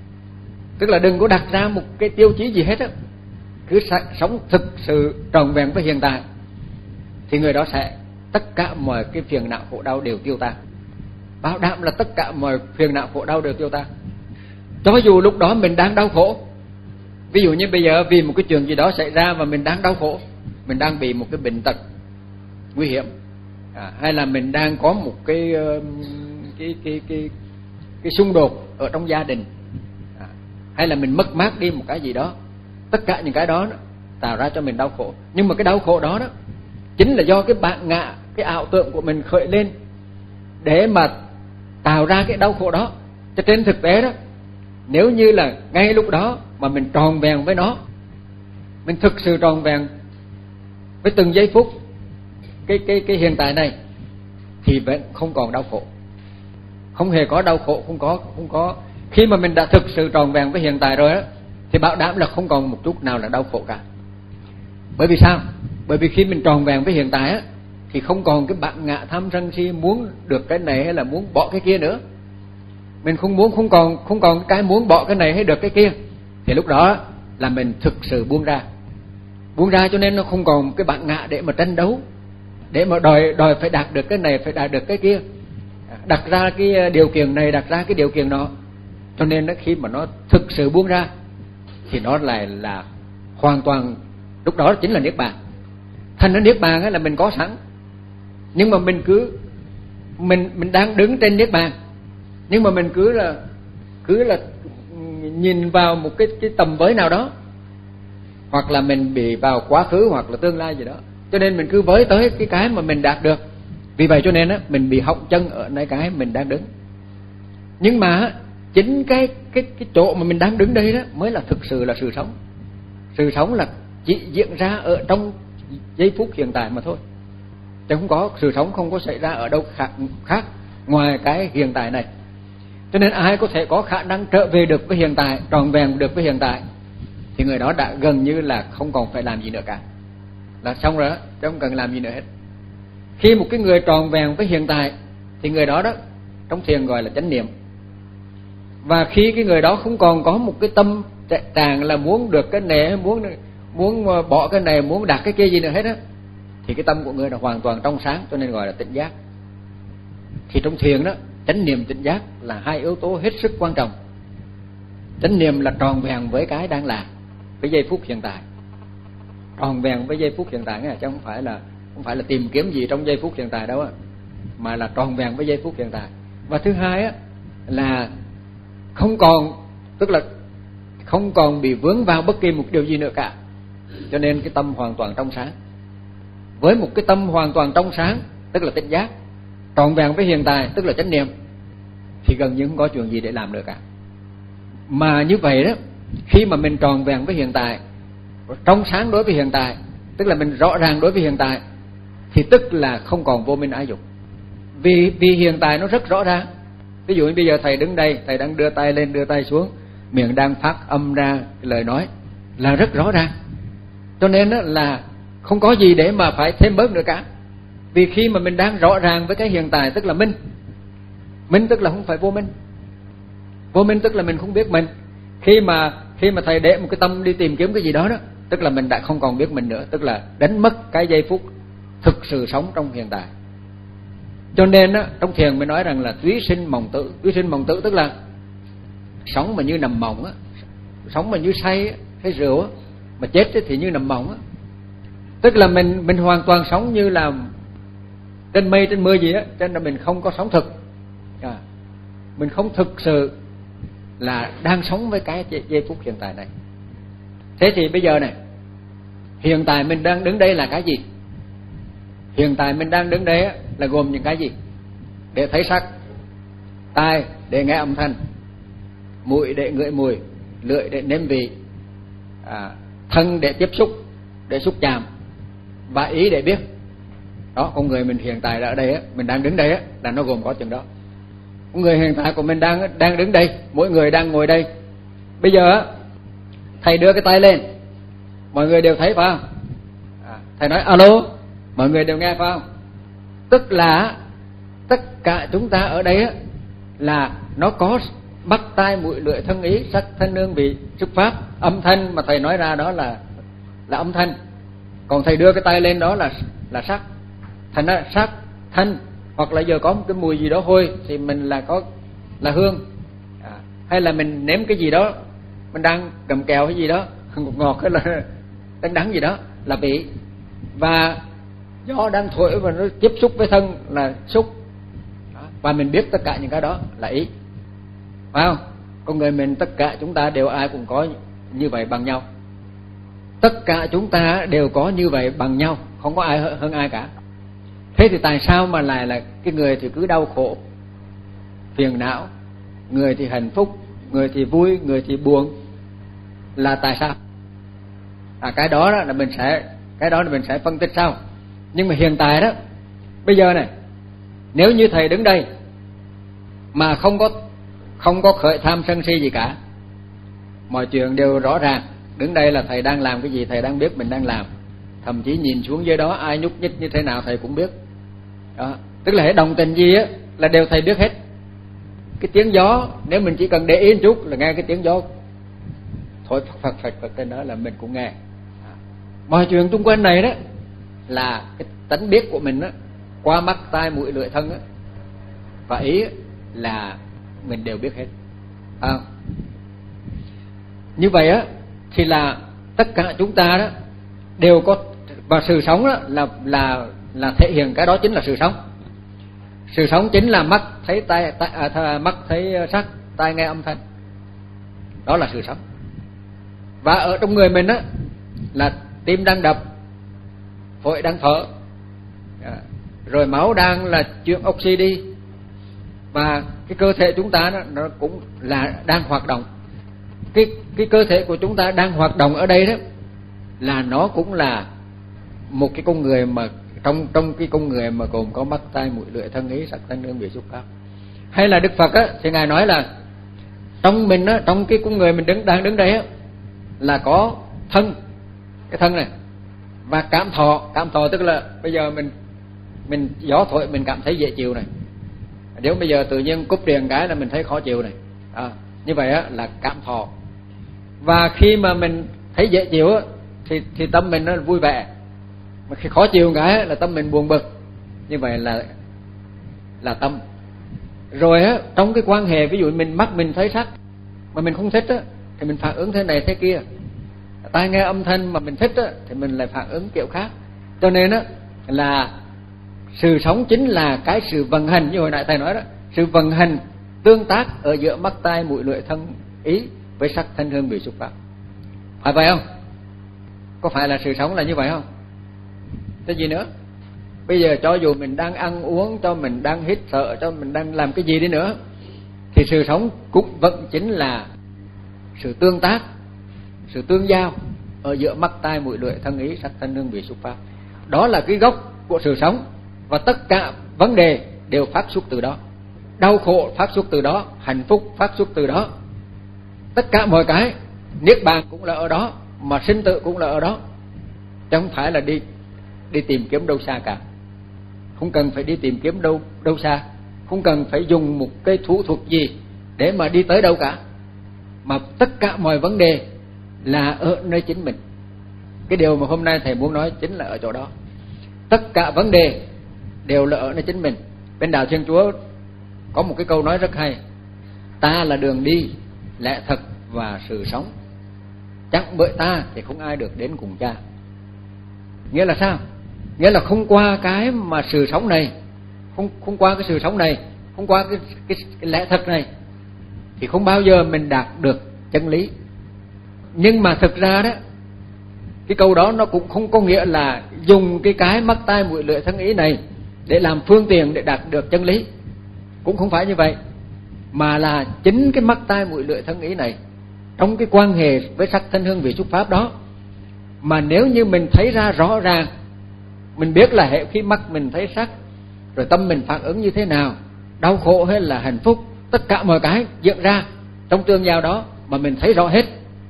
tức là đừng có đặt ra một cái tiêu chí gì hết á, cứ sống thực sự tròn vẹn với hiện tại, thì người đó sẽ tất cả mọi cái phiền não khổ đau đều tiêu tan. Bảo đảm là tất cả mọi phiền não khổ đau đều tiêu tan. Cho dù lúc đó mình đang đau khổ, ví dụ như bây giờ vì một cái chuyện gì đó xảy ra và mình đang đau khổ, mình đang bị một cái bệnh tật nguy hiểm, à, hay là mình đang có một cái cái cái cái cái xung đột ở trong gia đình, à, hay là mình mất mát đi một cái gì đó, tất cả những cái đó, đó tạo ra cho mình đau khổ. Nhưng mà cái đau khổ đó đó chính là do cái bản ngã, cái ảo tưởng của mình khởi lên để mà tạo ra cái đau khổ đó. Cho trên thực tế đó, nếu như là ngay lúc đó mà mình tròn vẹn với nó, mình thực sự tròn vẹn với từng giây phút cái cái cái hiện tại này, thì vẫn không còn đau khổ, không hề có đau khổ, không có không có. Khi mà mình đã thực sự tròn vẹn với hiện tại rồi đó, thì bảo đảm là không còn một chút nào là đau khổ cả. Bởi vì sao? Bởi vì khi mình tròn vẹn với hiện tại á, thì không còn cái bản ngã tham sân si muốn được cái này hay là muốn bỏ cái kia nữa. Mình không muốn, không còn không còn cái muốn bỏ cái này hay được cái kia, thì lúc đó là mình thực sự buông ra. Buông ra cho nên nó không còn cái bản ngã để mà tranh đấu, để mà đòi đòi phải đạt được cái này, phải đạt được cái kia, đặt ra cái điều kiện này, đặt ra cái điều kiện đó. Cho nên đó, khi mà nó thực sự buông ra thì nó lại là hoàn toàn, lúc đó chính là niết bàn. Thành ra niết bàn là mình có sẵn, nhưng mà mình cứ mình mình đang đứng trên niết bàn, nhưng mà mình cứ là cứ là nhìn vào một cái cái tầm với nào đó, hoặc là mình bị vào quá khứ hoặc là tương lai gì đó, cho nên mình cứ với tới cái cái mà mình đạt được. Vì vậy cho nên á, mình bị họng chân ở nơi cái mình đang đứng. Nhưng mà chính cái cái cái chỗ mà mình đang đứng đây đó mới là thực sự là sự sống. Sự sống là chỉ diễn ra ở trong giây phút hiện tại mà thôi, chứ không có sự sống không có xảy ra ở đâu khác khác ngoài cái hiện tại này. Cho nên ai có thể có khả năng trở về được với hiện tại, trọn vẹn được với hiện tại, thì người đó đã gần như là không còn phải làm gì nữa cả, là xong rồi đó, chứ không cần làm gì nữa hết. Khi một cái người trọn vẹn với hiện tại thì người đó đó trong thiền gọi là chánh niệm. Và khi cái người đó không còn có một cái tâm trạng là muốn được cái này, muốn muốn bỏ cái này, muốn đạt cái kia gì nữa hết á, thì cái tâm của người là hoàn toàn trong sáng, cho nên gọi là tỉnh giác. Thì trong thiền đó, chánh niệm tỉnh giác là hai yếu tố hết sức quan trọng. Chánh niệm là tròn vẹn với cái đang là, với giây phút hiện tại, tròn vẹn với giây phút hiện tại, chứ không phải là không phải là tìm kiếm gì trong giây phút hiện tại đâu á, mà là tròn vẹn với giây phút hiện tại. Và thứ hai á là không còn, tức là không còn bị vướng vào bất kỳ một điều gì nữa cả, cho nên cái tâm hoàn toàn trong sáng. Với một cái tâm hoàn toàn trong sáng, tức là tỉnh giác, tròn vẹn với hiện tại, tức là chánh niệm, thì gần như không có chuyện gì để làm được cả. Mà như vậy đó, khi mà mình tròn vẹn với hiện tại, trong sáng đối với hiện tại, tức là mình rõ ràng đối với hiện tại, thì tức là không còn vô minh ái dục. Vì vì hiện tại nó rất rõ ràng. Ví dụ như bây giờ thầy đứng đây, thầy đang đưa tay lên, đưa tay xuống, miệng đang phát âm ra lời nói là rất rõ ràng. Cho nên là không có gì để mà phải thêm bớt nữa cả. Vì khi mà mình đang rõ ràng với cái hiện tại, tức là minh. Minh tức là không phải vô minh. Vô minh tức là mình không biết mình. Khi mà khi mà thầy để một cái tâm đi tìm kiếm cái gì đó đó, tức là mình đã không còn biết mình nữa, tức là đánh mất cái giây phút thực sự sống trong hiện tại. Cho nên á, trong thiền mới nói rằng là túy sinh mộng tử. Túy sinh mộng tử tức là sống mà như nằm mộng á, sống mà như say say rượu á, mà chết thì như nằm mộng á. Tức là mình mình hoàn toàn sống như là trên mây trên mưa gì á, cho nên là mình không có sống thực. À, mình không thực sự là đang sống với cái giây phút hiện tại này. Thế thì bây giờ này, hiện tại mình đang đứng đây là cái gì? Hiện tại mình đang đứng đây á, là gồm những cái gì? Để thấy sắc, tai để nghe âm thanh, mũi để ngửi mùi, lưỡi để nếm vị, à, thân để tiếp xúc, để xúc chạm, và ý để biết. Đó, con người mình hiện tại ở đây á, mình đang đứng đây á, là nó gồm có chừng đó. Con người hiện tại của mình đang đang đứng đây, mỗi người đang ngồi đây. Bây giờ á, thầy đưa cái tay lên, mọi người đều thấy phải không? À, thầy nói alo, mọi người đều nghe phải không? Tức là tất cả chúng ta ở đây á, là nó có mắt tai mũi lưỡi thân ý sắc thân hương vị xúc pháp. Âm thanh mà thầy nói ra đó là là âm thanh, còn thầy đưa cái tay lên đó là là sắc. Thành ra sắc thanh, hoặc là giờ có một cái mùi gì đó hôi thì mình là có là hương, à, hay là mình nếm cái gì đó, mình đang cầm kẹo cái gì đó ngọt ngọt hay là đắng đắng gì đó là vị. Và gió đang thổi và nó tiếp xúc với thân là xúc. Đó. Và mình biết tất cả những cái đó là ý, phải không? Con người mình tất cả chúng ta đều ai cũng có như vậy bằng nhau. Tất cả chúng ta đều có như vậy bằng nhau, không có ai hơn ai cả. Thế thì tại sao mà lại là cái người thì cứ đau khổ, phiền não, người thì hạnh phúc, người thì vui, người thì buồn, là tại sao? À, cái đó, đó là mình sẽ cái đó là mình sẽ phân tích sau. Nhưng mà hiện tại đó, bây giờ này, nếu như thầy đứng đây mà không có không có khởi tham sân si gì cả, mọi chuyện đều rõ ràng, đứng đây là thầy đang làm cái gì thầy đang biết mình đang làm, thậm chí nhìn xuống dưới đó ai nhúc nhích như thế nào thầy cũng biết. Đó, tức là hệ đồng tình gì á là đều thầy biết hết. Cái tiếng gió, nếu mình chỉ cần để ý một chút là nghe cái tiếng gió thổi phật phật phật trên đó là mình cũng nghe. Mọi chuyện xung quanh này đó là cái tánh biết của mình đó, qua mắt tai mũi lưỡi thân đó, và ý là mình đều biết hết. À, như vậy á thì là tất cả chúng ta đó đều có, và sự sống đó là là là thể hiện cái đó chính là sự sống. Sự sống chính là mắt thấy tai, tai à, mắt thấy sắc, tai nghe âm thanh, đó là sự sống. Và ở trong người mình á là tim đang đập, phổi đang thở, rồi máu đang là chuyển oxy đi, và cái cơ thể chúng ta đó, nó cũng là đang hoạt động. Cái cái cơ thể của chúng ta đang hoạt động ở đây đó là nó cũng là một cái con người mà trong trong cái con người mà gồm có mắt tai mũi lưỡi thân ý sắc thân hương vị xúc pháp. Hay là Đức Phật á, thì Ngài nói là trong mình á, trong cái con người mình đứng đang đứng đây á, là có thân, cái thân này, và cảm thọ. Cảm thọ tức là bây giờ mình mình gió thổi mình cảm thấy dễ chịu này. Nếu bây giờ tự nhiên cúp điện cái là mình thấy khó chịu này. À, như vậy á là cảm thọ. Và khi mà mình thấy dễ chịu á, thì thì tâm mình nó vui vẻ. Mà khi khó chịu cái là tâm mình buồn bực. Như vậy là là tâm. Rồi á, trong cái quan hệ, ví dụ mình mắt mình thấy sắc mà mình không thích á, thì mình phản ứng thế này thế kia. Tai nghe âm thanh mà mình thích á, thì mình lại phản ứng kiểu khác. Cho nên á là sự sống chính là cái sự vận hành, như hồi nãy thầy nói đó, sự vận hành tương tác ở giữa mắt tai mũi lưỡi thân ý với sắc thanh hương vị xúc pháp. Phải vậy không? Có phải là sự sống là như vậy không? Cái gì nữa? Bây giờ cho dù mình đang ăn uống, cho mình đang hít thở, cho mình đang làm cái gì đi nữa, thì sự sống cũng vẫn chính là sự tương tác, sự tương giao ở giữa mắt tai mũi lưỡi thân ý sắc thanh hương vị xúc pháp. Đó là cái gốc của sự sống, và tất cả vấn đề đều phát xuất từ đó. Đau khổ phát xuất từ đó, hạnh phúc phát xuất từ đó. Tất cả mọi cái, niết bàn cũng là ở đó, mà sinh tử cũng là ở đó. Chứ không phải là đi đi tìm kiếm đâu xa cả. Không cần phải đi tìm kiếm đâu đâu xa, không cần phải dùng một cái thủ thuật gì để mà đi tới đâu cả. Mà tất cả mọi vấn đề là ở nơi chính mình. Cái điều mà hôm nay thầy muốn nói chính là ở chỗ đó. Tất cả vấn đề đều là ở nơi chính mình. Bên đạo Thiên Chúa có một cái câu nói rất hay: ta là đường đi, lẽ thật và sự sống, chẳng bởi ta thì không ai được đến cùng Cha. Nghĩa là sao? Nghĩa là không qua cái mà sự sống này, không không qua cái sự sống này, không qua cái, cái, cái lẽ thật này, thì không bao giờ mình đạt được chân lý. Nhưng mà thực ra đó, cái câu đó nó cũng không có nghĩa là dùng cái cái mắt tai mũi lưỡi thân ý này để làm phương tiện để đạt được chân lý. Cũng không phải như vậy, mà là chính cái mắt tai mũi lưỡi thân ý này, trong cái quan hệ với sắc thanh hương vị xúc pháp đó, mà nếu như mình thấy ra rõ ràng, mình biết là hệ khi mắt mình thấy sắc, rồi tâm mình phản ứng như thế nào, đau khổ hay là hạnh phúc, tất cả mọi cái diễn ra trong tương giao đó mà mình thấy rõ hết,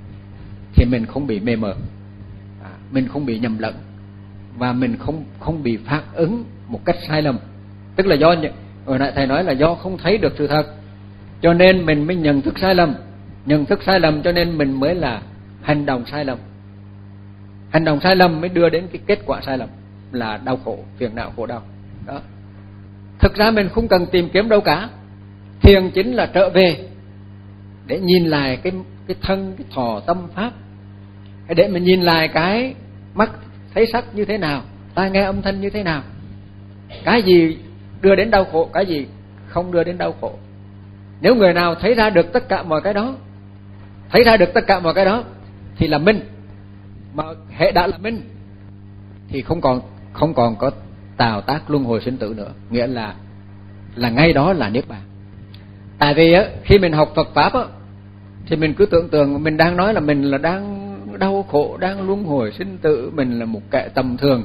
thì mình không bị mê mờ, à, mình không bị nhầm lẫn, và mình không không bị phản ứng một cách sai lầm. Tức là do, hồi nãy thầy nói là do không thấy được sự thật, cho nên mình mới nhận thức sai lầm. Nhận thức sai lầm cho nên mình mới là hành động sai lầm. Hành động sai lầm mới đưa đến cái kết quả sai lầm là đau khổ, phiền não, khổ đau. Đó. Thực ra mình không cần tìm kiếm đâu cả. Thiền chính là trở về để nhìn lại cái cái thân, cái thọ tâm pháp, để mình nhìn lại cái mắt thấy sắc như thế nào, tai nghe âm thanh như thế nào, cái gì đưa đến đau khổ, cái gì không đưa đến đau khổ. Nếu người nào thấy ra được tất cả mọi cái đó, thấy ra được tất cả mọi cái đó thì là minh. Mà hệ đã là minh thì không còn không còn có tào tác luân hồi sinh tử nữa, nghĩa là là ngay đó là niết bàn. Tại vì á, khi mình học Phật pháp á, thì mình cứ tưởng tượng mình đang nói là mình là đang đau khổ, đang luân hồi sinh tử, mình là một kẻ tầm thường.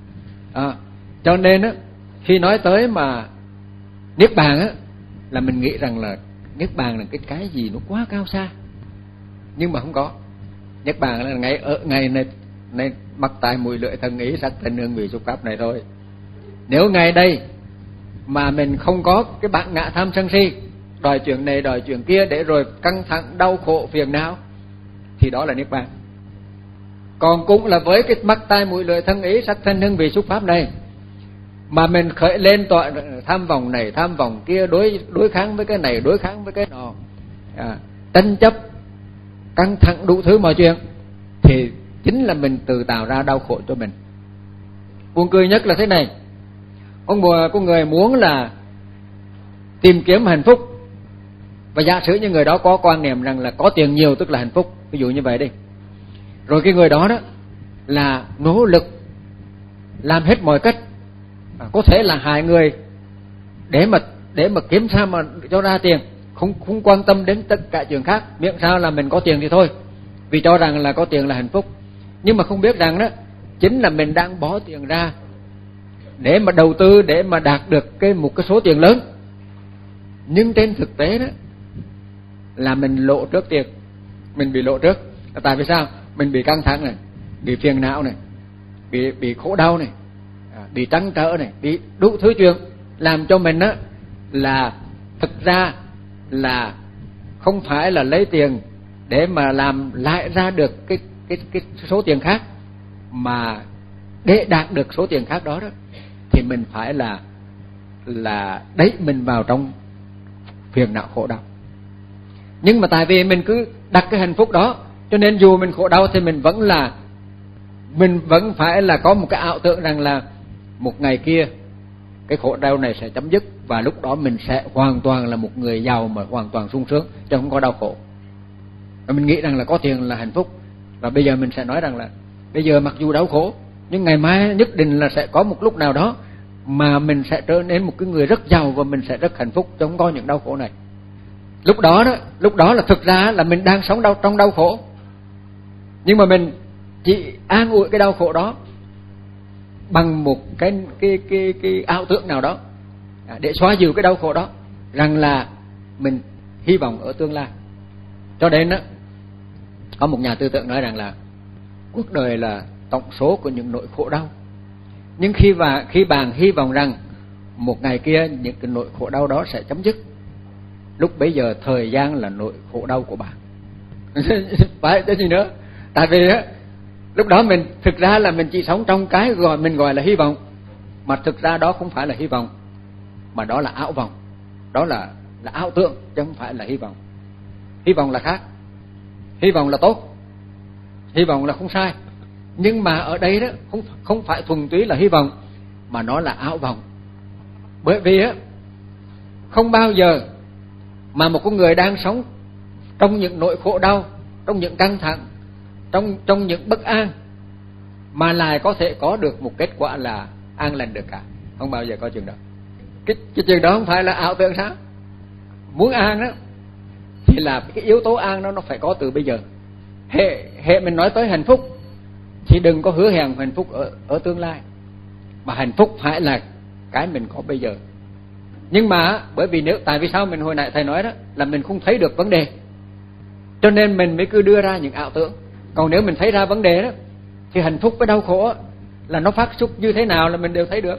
À, cho nên á, khi nói tới mà niết bàn á, là mình nghĩ rằng là niết bàn là cái cái gì nó quá cao xa. Nhưng mà không có. Niết bàn là ngay ở ngày này, này mắt tai mũi lưỡi thân ý sắc thanh hương vị xúc pháp này thôi. Nếu ngày đây mà mình không có cái bản ngã tham sân si, đòi chuyện này đòi chuyện kia, để rồi căng thẳng đau khổ phiền não, thì đó là niết bàn. Còn cũng là với cái mắt tai mũi lưỡi thân ý sắc thanh hương vị xúc pháp này mà mình khởi lên tọa tham vọng này tham vọng kia, đối đối kháng với cái này đối kháng với cái nọ, à, tranh chấp căng thẳng đủ thứ mọi chuyện, thì chính là mình tự tạo ra đau khổ cho mình. Buồn cười nhất là thế này: con mùa con người muốn là tìm kiếm hạnh phúc, và giả sử như người đó có quan niệm rằng là có tiền nhiều tức là hạnh phúc, ví dụ như vậy đi, rồi cái người đó đó là nỗ lực làm hết mọi cách, à, có thể là hại người để mà để mà kiếm sao mà cho ra tiền, không không quan tâm đến tất cả chuyện khác, miễn sao là mình có tiền thì thôi, vì cho rằng là có tiền là hạnh phúc. Nhưng mà không biết rằng đó chính là mình đang bỏ tiền ra để mà đầu tư, để mà đạt được cái một cái số tiền lớn, Nhưng trên thực tế đó là mình lộ trước tiền, mình bị lộ trước. Tại vì sao? Mình bị căng thẳng này, bị phiền não này, bị bị khổ đau này, bị trăn trở này, bị đủ thứ chuyện làm cho mình á là thực ra là không phải là lấy tiền để mà làm lại ra được cái cái cái số tiền khác, mà để đạt được số tiền khác đó đó thì mình phải là là đẩy mình vào trong phiền não khổ đau. Nhưng mà tại vì mình cứ đặt cái hạnh phúc đó, cho nên dù mình khổ đau thì mình vẫn là mình vẫn phải là có một cái ảo tưởng rằng là một ngày kia cái khổ đau này sẽ chấm dứt, và lúc đó mình sẽ hoàn toàn là một người giàu mà hoàn toàn sung sướng, chứ không có đau khổ. Và mình nghĩ rằng là có tiền là hạnh phúc. Và bây giờ mình sẽ nói rằng là bây giờ mặc dù đau khổ, nhưng ngày mai nhất định là sẽ có một lúc nào đó mà mình sẽ trở nên một cái người rất giàu và mình sẽ rất hạnh phúc, chứ không có những đau khổ này. Lúc đó đó, lúc đó là thực ra là mình đang sống đau trong đau khổ, nhưng mà mình chỉ an ủi cái đau khổ đó bằng một cái cái cái cái ảo tưởng nào đó để xóa dịu cái đau khổ đó, rằng là mình hy vọng ở tương lai. Cho nên đó, có một nhà tư tưởng nói rằng là cuộc đời là tổng số của những nỗi khổ đau. Nhưng khi và khi bạn hy vọng rằng một ngày kia những cái nỗi khổ đau đó sẽ chấm dứt, lúc bấy giờ thời gian là nỗi khổ đau của bạn. Phải cái gì nữa? Tại vì á lúc đó mình thực ra là mình chỉ sống trong cái gọi mình gọi là hy vọng, mà thực ra đó không phải là hy vọng, mà đó là ảo vọng, đó là là ảo tưởng, chứ không phải là hy vọng. Hy vọng là khác, hy vọng là tốt, hy vọng là không sai. Nhưng mà ở đây đó không không phải thuần túy là hy vọng, mà nó là ảo vọng. Bởi vì á không bao giờ mà một con người đang sống trong những nỗi khổ đau, trong những căng thẳng, trong trong những bất an mà lại có thể có được một kết quả là an lành được cả. Không bao giờ có chuyện đó. Cái cái chuyện đó không phải là ảo tưởng sao? Muốn an đó thì là cái yếu tố an đó nó phải có từ bây giờ. Hệ hệ mình nói tới hạnh phúc thì đừng có hứa hẹn hạnh phúc ở ở tương lai, mà hạnh phúc phải là cái mình có bây giờ. Nhưng mà bởi vì nếu tại vì sao mình hồi nãy thầy nói đó là mình không thấy được vấn đề, cho nên mình mới cứ đưa ra những ảo tưởng. Còn nếu mình thấy ra vấn đề đó thì hạnh phúc với đau khổ là nó phát xuất như thế nào là mình đều thấy được.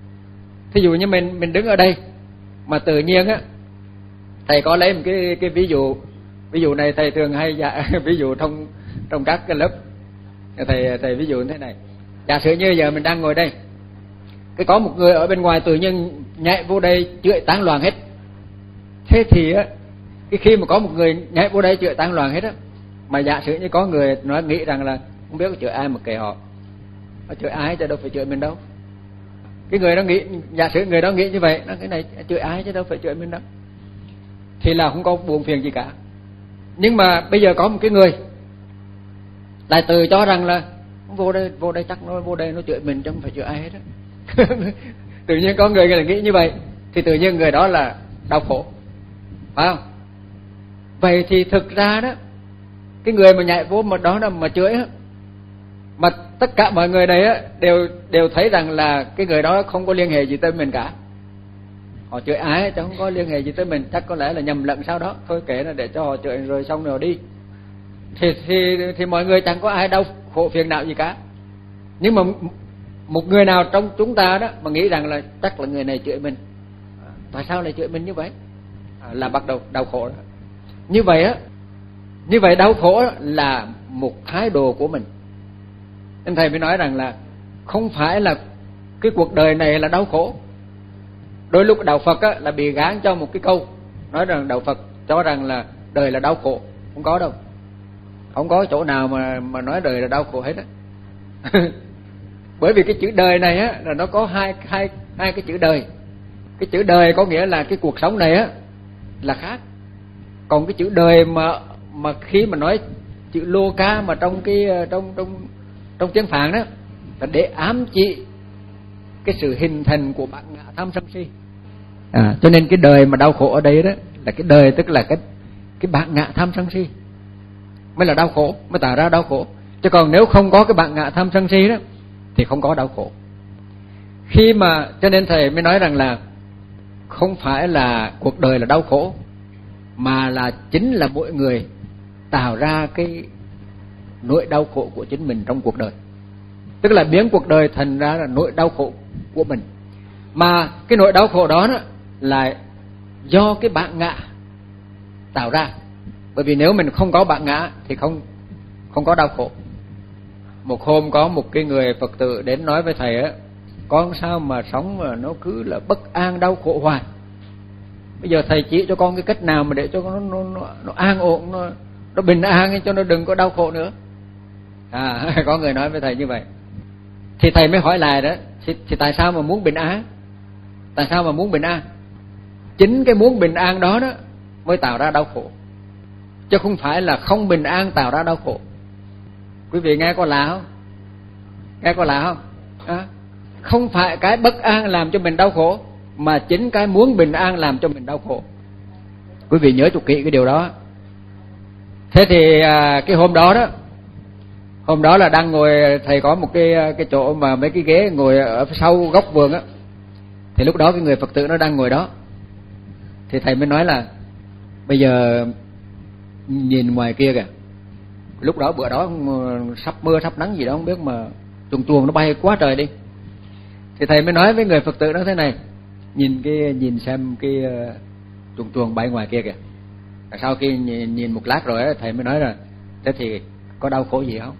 Thí dụ như mình mình đứng ở đây mà tự nhiên á, thầy có lấy một cái cái ví dụ, ví dụ này thầy thường hay dạ, ví dụ trong trong các cái lớp thầy thầy ví dụ như thế này. Giả sử như giờ mình đang ngồi đây, cái có một người ở bên ngoài tự nhiên nhảy vô đây chửi tán loạn hết. Thế thì á, cái khi mà có một người nhảy vô đây chửi tán loạn hết á, mà giả sử như có người nói nghĩ rằng là không biết có chửi ai mà kệ họ, họ chửi ai chứ đâu phải chửi mình đâu. Cái người đó nghĩ, giả sử người đó nghĩ như vậy, nó cái này chửi ai chứ đâu phải chửi mình đâu, thì là không có buồn phiền gì cả. Nhưng mà bây giờ có một cái người lại tự cho rằng là vô đây vô đây chắc nó vô đây nó chửi mình chứ không phải chửi ai hết á. Tự nhiên có người là nghĩ như vậy, thì tự nhiên người đó là đau khổ, phải không? Vậy thì thực ra đó, cái người mà nhảy vô mà đó là mà chửi á, mà tất cả mọi người này á đều đều thấy rằng là cái người đó không có liên hệ gì tới mình cả. Họ chửi ai chứ không có liên hệ gì tới mình, chắc có lẽ là nhầm lẫn sau đó, thôi kệ là để cho họ chửi rồi xong rồi đi. Thì thì thì mọi người chẳng có ai đau khổ phiền não gì cả. Nhưng mà một người nào trong chúng ta đó mà nghĩ rằng là chắc là người này chửi mình, tại sao lại chửi mình như vậy, à, là bắt đầu đau khổ đó. Như vậy á, như vậy đau khổ là một thái độ của mình. Nên thầy mới nói rằng là không phải là cái cuộc đời này là đau khổ. Đôi lúc đạo Phật á, là bị gán cho một cái câu nói rằng đạo Phật cho rằng là đời là đau khổ. Không có đâu, không có chỗ nào mà mà nói đời là đau khổ hết á. Bởi vì cái chữ đời này á là nó có hai hai hai cái chữ đời. Cái chữ đời có nghĩa là cái cuộc sống này á là khác. Còn cái chữ đời mà mà khi mà nói chữ lô ca mà trong cái trong trong trong tiếng Phạn đó là để ám chỉ cái sự hình thành của bản ngã tham sân si. À, cho nên cái đời mà đau khổ ở đây đó là cái đời, tức là cái cái bản ngã tham sân si mới là đau khổ, mới tạo ra đau khổ. Chứ còn nếu không có cái bản ngã tham sân si đó thì không có đau khổ. Khi mà cho nên thầy mới nói rằng là không phải là cuộc đời là đau khổ, mà là chính là mỗi người tạo ra cái nỗi đau khổ của chính mình trong cuộc đời. Tức là biến cuộc đời thành ra là nỗi đau khổ của mình. Mà cái nỗi đau khổ đó, đó là do cái bản ngã tạo ra. Bởi vì nếu mình không có bản ngã thì không không có đau khổ. Một hôm có một cái người Phật tử đến nói với thầy á, con sao mà sống mà nó cứ là bất an đau khổ hoài. Bây giờ thầy chỉ cho con cái cách nào mà để cho nó nó nó, nó an ổn, nó nó bình an, cho nó đừng có đau khổ nữa. À, có người nói với thầy như vậy. Thì thầy mới hỏi lại đó, thì, thì tại sao mà muốn bình an? Tại sao mà muốn bình an? Chính cái muốn bình an đó đó mới tạo ra đau khổ, chứ không phải là không bình an tạo ra đau khổ. Quý vị nghe có lạ không? Nghe có lạ không? À, không phải cái bất an làm cho mình đau khổ, mà chính cái muốn bình an làm cho mình đau khổ. Quý vị nhớ cho kỹ cái điều đó. Thế thì à, cái hôm đó đó, hôm đó là đang ngồi, thầy có một cái cái chỗ mà mấy cái ghế ngồi ở sau góc vườn á. Thì lúc đó cái người Phật tử nó đang ngồi đó. Thì thầy mới nói là bây giờ nhìn ngoài kia kìa. Lúc đó bữa đó sắp mưa sắp nắng gì đó không biết, mà chuồn chuồn nó bay quá trời đi. Thì thầy mới nói với người Phật tử đó thế này, nhìn cái nhìn xem cái chuồn chuồn bay ngoài kia kìa. Sau khi nhìn, nhìn một lát rồi thầy mới nói là thế thì có đau khổ gì không?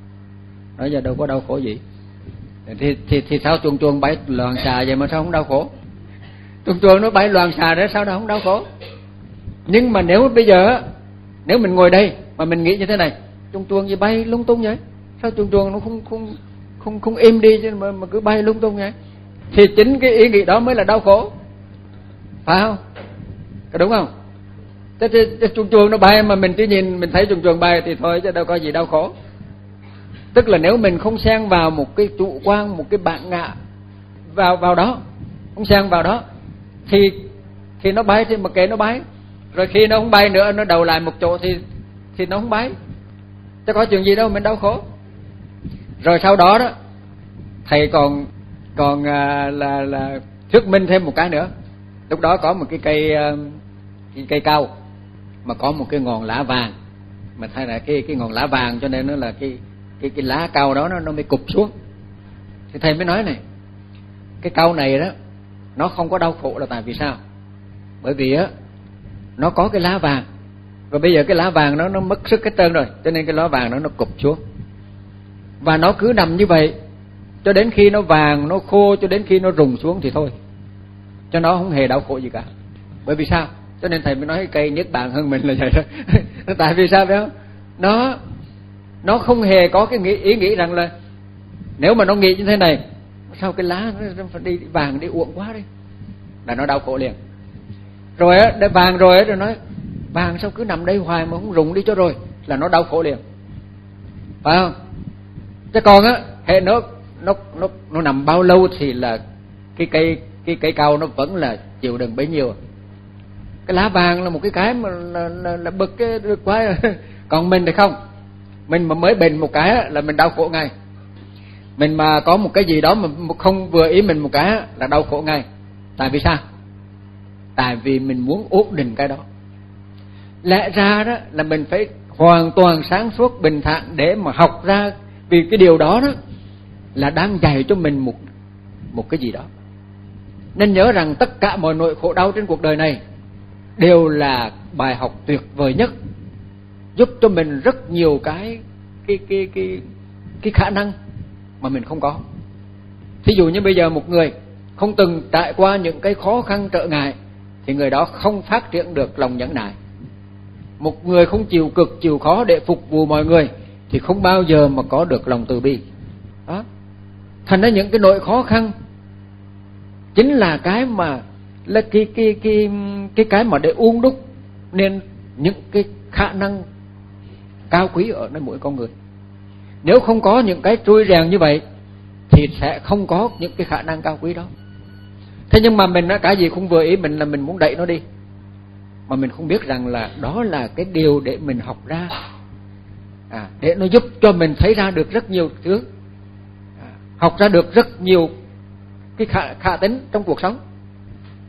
Nói giờ đâu có đau khổ gì. Thì thì thì sao chuồn chuồn bay loạn xà vậy mà sao không đau khổ? Chuồn chuồn nó bay loạn xà đấy, sao đâu không đau khổ? Nhưng mà nếu bây giờ nếu mình ngồi đây mà mình nghĩ như thế này, chuồn chuồn gì bay lung tung vậy? Sao chuồn chuồn nó không không không không im đi chứ mà, mà cứ bay lung tung vậy? Thì chính cái ý nghĩ đó mới là đau khổ, phải không? Có đúng không? Thế thì chuồn chuồn nó bay mà mình chỉ nhìn mình thấy chuồn chuồn bay thì thôi, chứ đâu có gì đau khổ. Tức là nếu mình không xen vào một cái chủ quan, một cái bản ngã vào vào đó, không xen vào đó, thì thì nó bay thì mà kệ nó bay. Rồi khi nó không bay nữa, nó đầu lại một chỗ thì thì nó không bay. Chứ có chuyện gì đâu mình đau khổ. Rồi sau đó đó, thầy còn còn à, là là thuyết minh thêm một cái nữa. Lúc đó có một cái cây cái cây cao mà có một cái ngọn lá vàng, mà thay là cái cái ngọn lá vàng cho nên nó là cái cái cái lá cao đó nó nó mới cụp xuống. Thì thầy mới nói này, cái cao này đó nó không có đau khổ là tại vì sao? Bởi vì á nó có cái lá vàng, và bây giờ cái lá vàng nó nó mất sức hết trơn rồi, cho nên cái lá vàng nó nó cụp xuống. Và nó cứ nằm như vậy cho đến khi nó vàng, nó khô, cho đến khi nó rụng xuống thì thôi, cho nó không hề đau khổ gì cả. Bởi vì sao? Cho nên thầy mới nói cây niết bàn hơn mình là vậy đó. Tại vì sao đó? Nó nó không hề có cái nghĩ, ý nghĩ rằng là nếu mà nó nghĩ như thế này, sao cái lá nó phải đi vàng đi uổng quá đi, là nó đau khổ liền. Rồi á, để vàng rồi á, rồi nói vàng sao cứ nằm đây hoài mà không rụng đi cho rồi, là nó đau khổ liền, phải không? Chứ còn á, hệ nó nó nó nó nằm bao lâu thì là cái cây cái cây cao nó vẫn là chịu đựng bấy nhiêu. Cái lá vàng là một cái cái mà là, là, là bực cái được quá. Còn mình thì không, mình mà mới bệnh một cái là mình đau khổ ngay. Mình mà có một cái gì đó mà không vừa ý mình một cái là đau khổ ngay. Tại vì sao? Tại vì mình muốn ổn định cái đó. Lẽ ra đó là mình phải hoàn toàn sáng suốt bình thản để mà học ra, vì cái điều đó đó là đang dạy cho mình một một cái gì đó. Nên nhớ rằng tất cả mọi nỗi khổ đau trên cuộc đời này đều là bài học tuyệt vời nhất, giúp cho mình rất nhiều cái cái cái cái cái khả năng mà mình không có. Thí dụ như bây giờ một người không từng trải qua những cái khó khăn trở ngại thì người đó không phát triển được lòng nhẫn nại. Một người không chịu cực chịu khó để phục vụ mọi người thì không bao giờ mà có được lòng từ bi. Đó. Thành ra những cái nỗi khó khăn chính là cái mà là cái cái cái cái cái mà để uốn đúc nên những cái khả năng cao quý ở nơi mỗi con người. Nếu không có những cái trui rèn như vậy thì sẽ không có những cái khả năng cao quý đó. Thế nhưng mà mình cái gì không vừa ý mình là mình muốn đẩy nó đi, mà mình không biết rằng là đó là cái điều để mình học ra, à, để nó giúp cho mình thấy ra được rất nhiều thứ, à, học ra được rất nhiều cái khả, khả tính trong cuộc sống.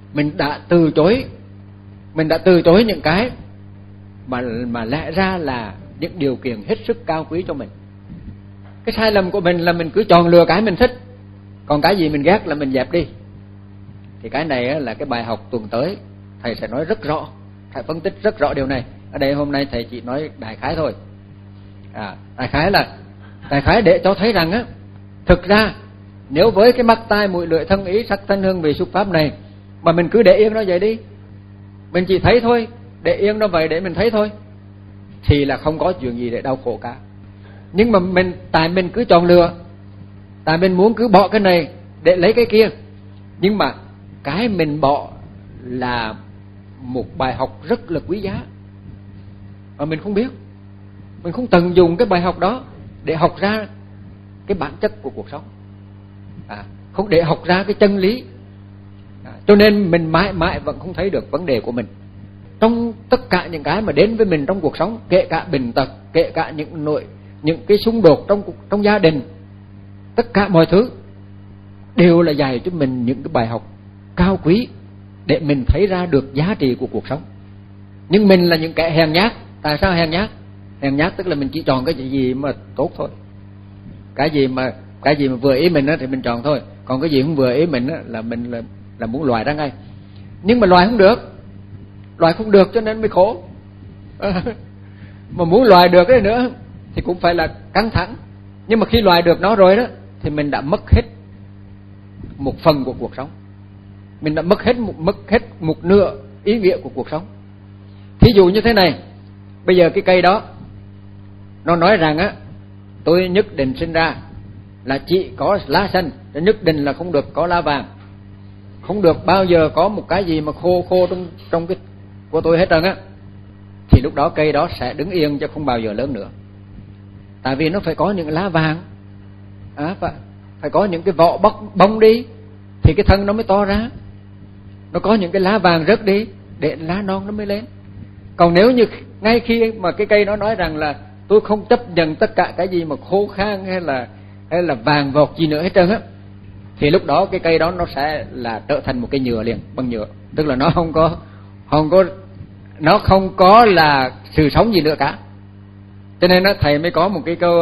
mình đã từ chối, mình đã từ chối những cái mà mà lẽ ra là những điều kiện hết sức cao quý cho mình. Cái sai lầm của mình là mình cứ chọn lựa cái mình thích, còn cái gì mình ghét là mình dẹp đi. Thì cái này là cái bài học tuần tới thầy sẽ nói rất rõ, thầy phân tích rất rõ điều này. Ở đây hôm nay thầy chỉ nói đại khái thôi. À, đại khái là đại khái để cho thấy rằng á, thực ra nếu với cái mắt tai mũi lưỡi thân ý sắc thân hương vị xúc pháp này mà mình cứ để yên nó vậy đi, mình chỉ thấy thôi, để yên nó vậy để mình thấy thôi, thì là không có chuyện gì để đau khổ cả. Nhưng mà mình tại mình cứ chọn lựa, tại mình muốn cứ bỏ cái này để lấy cái kia, nhưng mà cái mình bỏ là một bài học rất là quý giá mà mình không biết, mình không tận dụng cái bài học đó để học ra cái bản chất của cuộc sống, à, không để học ra cái chân lý, à, cho nên mình mãi mãi vẫn không thấy được vấn đề của mình trong tất cả những cái mà đến với mình trong cuộc sống, kể cả bệnh tật, kể cả những nội những cái xung đột trong trong gia đình, tất cả mọi thứ đều là dạy cho mình những cái bài học cao quý để mình thấy ra được giá trị của cuộc sống. Nhưng mình là những kẻ hèn nhát. Tại sao hèn nhát? Hèn nhát tức là mình chỉ chọn cái gì mà tốt thôi, cái gì mà cái gì mà vừa ý mình thì mình chọn thôi, còn cái gì không vừa ý mình là mình là, là muốn loại ra ngay. Nhưng mà loại không được, loại không được cho nên mới khổ. Mà muốn loại được cái nữa thì cũng phải là căng thẳng. Nhưng mà khi loại được nó rồi đó thì mình đã mất hết một phần của cuộc sống, mình đã mất hết một, mất hết một nửa ý nghĩa của cuộc sống. Thí dụ như thế này, bây giờ cái cây đó nó nói rằng á, tôi nhất định sinh ra là chỉ có lá xanh, nhất định là không được có lá vàng, không được bao giờ có một cái gì mà khô khô trong trong cái của tôi hết trơn á, thì lúc đó cây đó sẽ đứng yên chứ không bao giờ lớn nữa. Tại vì nó phải có những lá vàng, à, phải, phải có những cái vỏ bóc bông đi thì cái thân nó mới to ra, nó có những cái lá vàng rớt đi để lá non nó mới lên. Còn nếu như ngay khi mà cái cây nó nói rằng là tôi không chấp nhận tất cả cái gì mà khô khan hay là hay là vàng vọt gì nữa hết trơn á, thì lúc đó cái cây đó nó sẽ là trở thành một cây nhựa liền, bằng nhựa, tức là nó không có không có nó không có là sự sống gì nữa cả. Cho nên đó, thầy mới có một cái câu,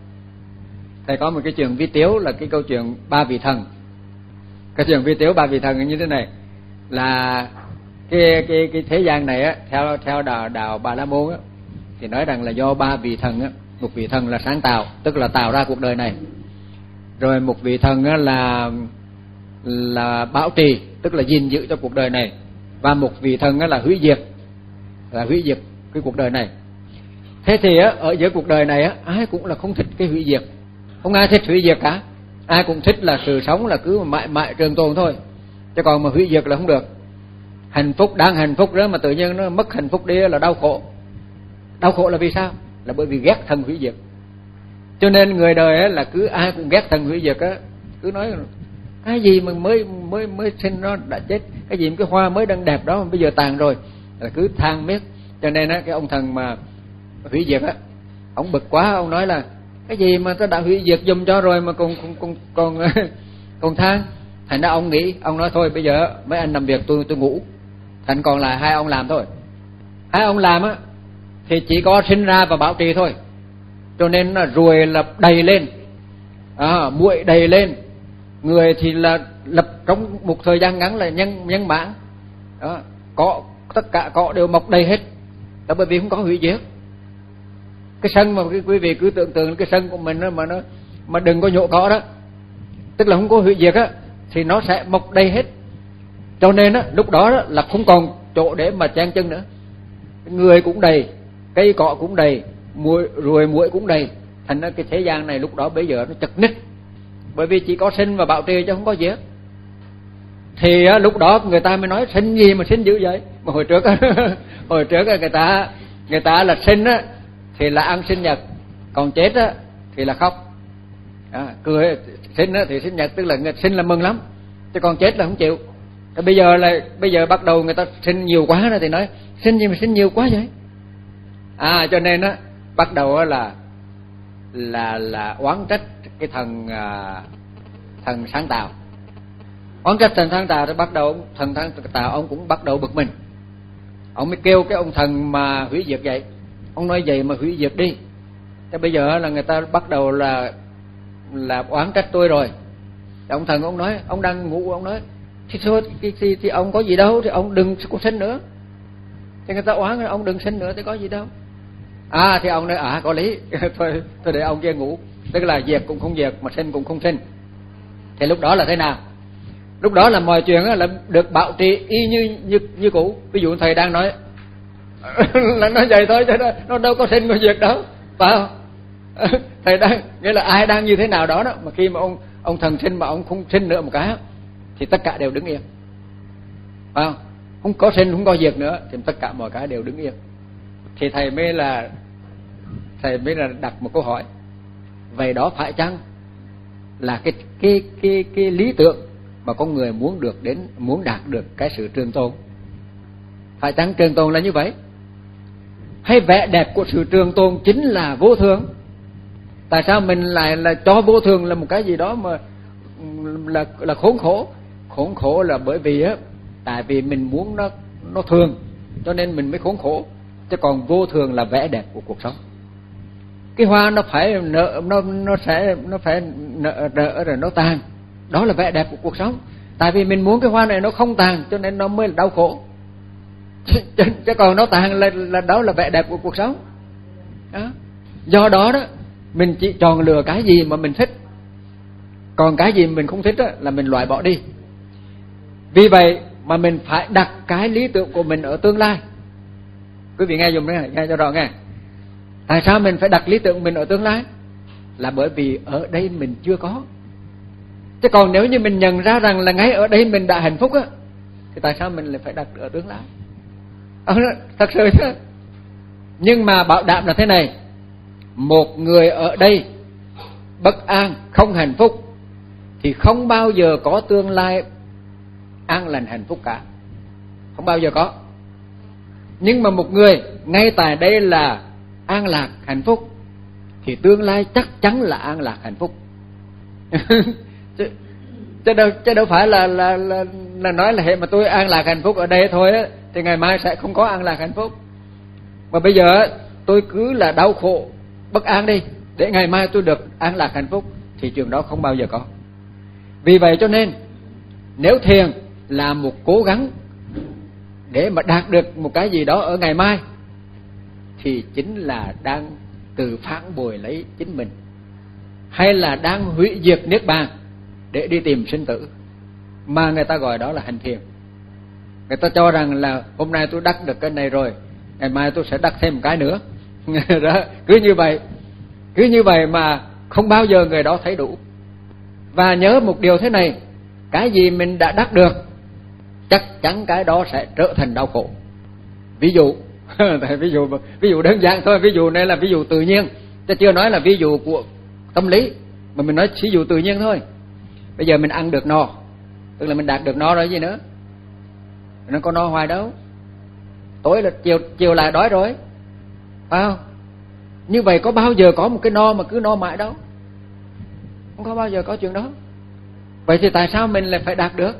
thầy có một cái chuyện vi tiếu là cái câu chuyện ba vị thần. Cái chuyện vi tiếu ba vị thần như thế này là cái cái cái thế gian này á, theo theo đạo đạo Bà La Môn á, thì nói rằng là do ba vị thần á, một vị thần là sáng tạo, tức là tạo ra cuộc đời này, rồi một vị thần á là là bảo trì, tức là gìn giữ cho cuộc đời này, và một vị thần á là hủy diệt, là hủy diệt cái cuộc đời này. Thế thì á, ở giữa cuộc đời này á, ai cũng là không thích cái hủy diệt, không ai thích hủy diệt cả, ai cũng thích là sự sống là cứ mãi mãi trường tồn thôi, chứ còn mà hủy diệt là không được. Hạnh phúc đang hạnh phúc đó mà tự nhiên nó mất hạnh phúc đi là đau khổ. Đau khổ là vì sao? Là bởi vì ghét thần hủy diệt. Cho nên người đời á, là cứ ai cũng ghét thần hủy diệt á, cứ nói cái gì mà mới mới mới sinh nó đã chết, cái gì mà cái hoa mới đang đẹp đó mà bây giờ tàn rồi, là cứ than miết. Cho nên á, cái ông thần mà hủy diệt á, ông bực quá, ông nói là cái gì mà tôi đã hủy diệt giùm cho rồi mà còn còn còn còn, còn than. Thành ra ông nghĩ, ông nói thôi bây giờ mấy anh làm việc tôi tôi ngủ, thành còn lại hai ông làm thôi. Hai ông làm á thì chỉ có sinh ra và bảo trì thôi, cho nên là ruồi là đầy lên, à, muội đầy lên, người thì là lập trong một thời gian ngắn là nhân nhân mãn đó, có tất cả cỏ đều mọc đầy hết, đó bởi vì không có hủy diệt. Cái sân mà quý vị cứ tưởng tượng cái sân của mình đó, mà nó mà đừng có nhổ cỏ đó, tức là không có hủy diệt á, thì nó sẽ mọc đầy hết. Cho nên á, lúc đó, đó là không còn chỗ để mà chen chân nữa, người cũng đầy, cây cỏ cũng đầy, muỗi ruồi muỗi cũng đầy, thành ra cái thế gian này lúc đó bây giờ nó chật ních, bởi vì chỉ có sinh và bảo trì chứ không có diệt. Thì á, lúc đó người ta mới nói sinh gì mà sinh dữ vậy. Mà hồi trước á, hồi trước á, người ta người ta là sinh á thì là ăn sinh nhật, còn chết á thì là khóc. À, cười sinh á thì sinh nhật tức là người sinh là mừng lắm, chứ còn chết là không chịu. Thì bây giờ là bây giờ bắt đầu người ta sinh nhiều quá rồi thì nói sinh gì mà sinh nhiều quá vậy. À cho nên á bắt đầu là là là oán trách cái thần à, thần sáng tạo, Oán trách thần Than Tà rồi bắt đầu thần Than Tà ông cũng bắt đầu bực mình. Ông mới kêu cái ông thần mà hủy diệt vậy. Ông nói vậy mà hủy diệt đi. Thế bây giờ là người ta bắt đầu là là oán trách tôi rồi. Thì ông thần ông nói, ông đang ngủ, ông nói thì thôi thì, thì, thì ông có gì đâu, thì ông đừng có sinh nữa. Thì người ta oán ông đừng sinh nữa thì có gì đâu. À thì ông nói à có lý. thôi thôi để ông kia ngủ. Tức là diệt cũng không diệt mà sinh cũng không sinh. Thì lúc đó là thế nào? Lúc đó là mọi chuyện là được bảo trì y như như như cũ. Ví dụ thầy đang nói là nói vậy thôi chứ nó, nó đâu có sinh có diệt đâu, phải không? Thầy đang nghĩa là ai đang như thế nào đó đó, mà khi mà ông ông thần sinh mà ông không sinh nữa một cái thì tất cả đều đứng yên, phải không? Không có sinh không có diệt nữa thì tất cả mọi cái đều đứng yên. Thì thầy mới là thầy mới là đặt một câu hỏi, vậy đó phải chăng là cái cái cái cái lý tưởng mà con người muốn được đến, muốn đạt được cái sự trường tồn? Phải chăng trường tồn là như vậy? Hay vẻ đẹp của sự trường tồn chính là vô thường? Tại sao mình lại là cho vô thường là một cái gì đó mà là là khốn khổ? Khốn khổ là bởi vì á, tại vì mình muốn nó nó thường, cho nên mình mới khốn khổ. Chứ còn vô thường là vẻ đẹp của cuộc sống. Cái hoa nó phải nở, nó nó sẽ nó phải nở, nở rồi nó tàn, đó là vẻ đẹp của cuộc sống. Tại vì mình muốn cái hoa này nó không tàn, cho nên nó mới là đau khổ. Chứ, chứ còn nó tàn là, là đó là vẻ đẹp của cuộc sống đó. Do đó đó mình chỉ chọn lựa cái gì mà mình thích, còn cái gì mình không thích đó, là mình loại bỏ đi. Vì vậy mà mình phải đặt cái lý tưởng của mình ở tương lai. Quý vị nghe dùm đấy, nghe cho rõ nghe. Tại sao mình phải đặt lý tưởng mình ở tương lai? Là bởi vì ở đây mình chưa có. Chứ còn nếu như mình nhận ra rằng là ngay ở đây mình đã hạnh phúc á, thì tại sao mình lại phải đặt ở tương lai? À, thật sự thế. Nhưng mà bảo đảm là thế này, một người ở đây bất an, không hạnh phúc thì không bao giờ có tương lai an lành hạnh phúc cả, không bao giờ có. Nhưng mà một người ngay tại đây là an lạc hạnh phúc thì tương lai chắc chắn là an lạc hạnh phúc. chứ, chứ đâu chứ đâu phải là là là, là nói là hệ mà tôi an lạc hạnh phúc ở đây thôi á, thì ngày mai sẽ không có an lạc hạnh phúc. Mà bây giờ tôi cứ là đau khổ bất an đi, để ngày mai tôi được an lạc hạnh phúc, thì chuyện đó không bao giờ có. Vì vậy cho nên nếu thiền là một cố gắng để mà đạt được một cái gì đó ở ngày mai, thì chính là đang tự phản bội lấy chính mình, hay là đang hủy diệt niết bàn để đi tìm sinh tử, mà người ta gọi đó là hành thiền. Người ta cho rằng là hôm nay tôi đắc được cái này rồi, ngày mai tôi sẽ đắc thêm một cái nữa. Đó, cứ như vậy, cứ như vậy mà không bao giờ người đó thấy đủ. Và nhớ một điều thế này, cái gì mình đã đắc được chắc chắn cái đó sẽ trở thành đau khổ. Ví dụ ví dụ ví dụ đơn giản thôi, ví dụ này là ví dụ tự nhiên, chứ chưa nói là ví dụ của tâm lý, mà mình nói ví dụ tự nhiên thôi. Bây giờ mình ăn được no, tức là mình đạt được no rồi gì nữa, nó có no hoài đâu, tối là chiều chiều lại đói rồi, phải không? Như vậy có bao giờ có một cái no mà cứ no mãi đâu, không có bao giờ có chuyện đó. Vậy thì tại sao mình lại phải đạt được?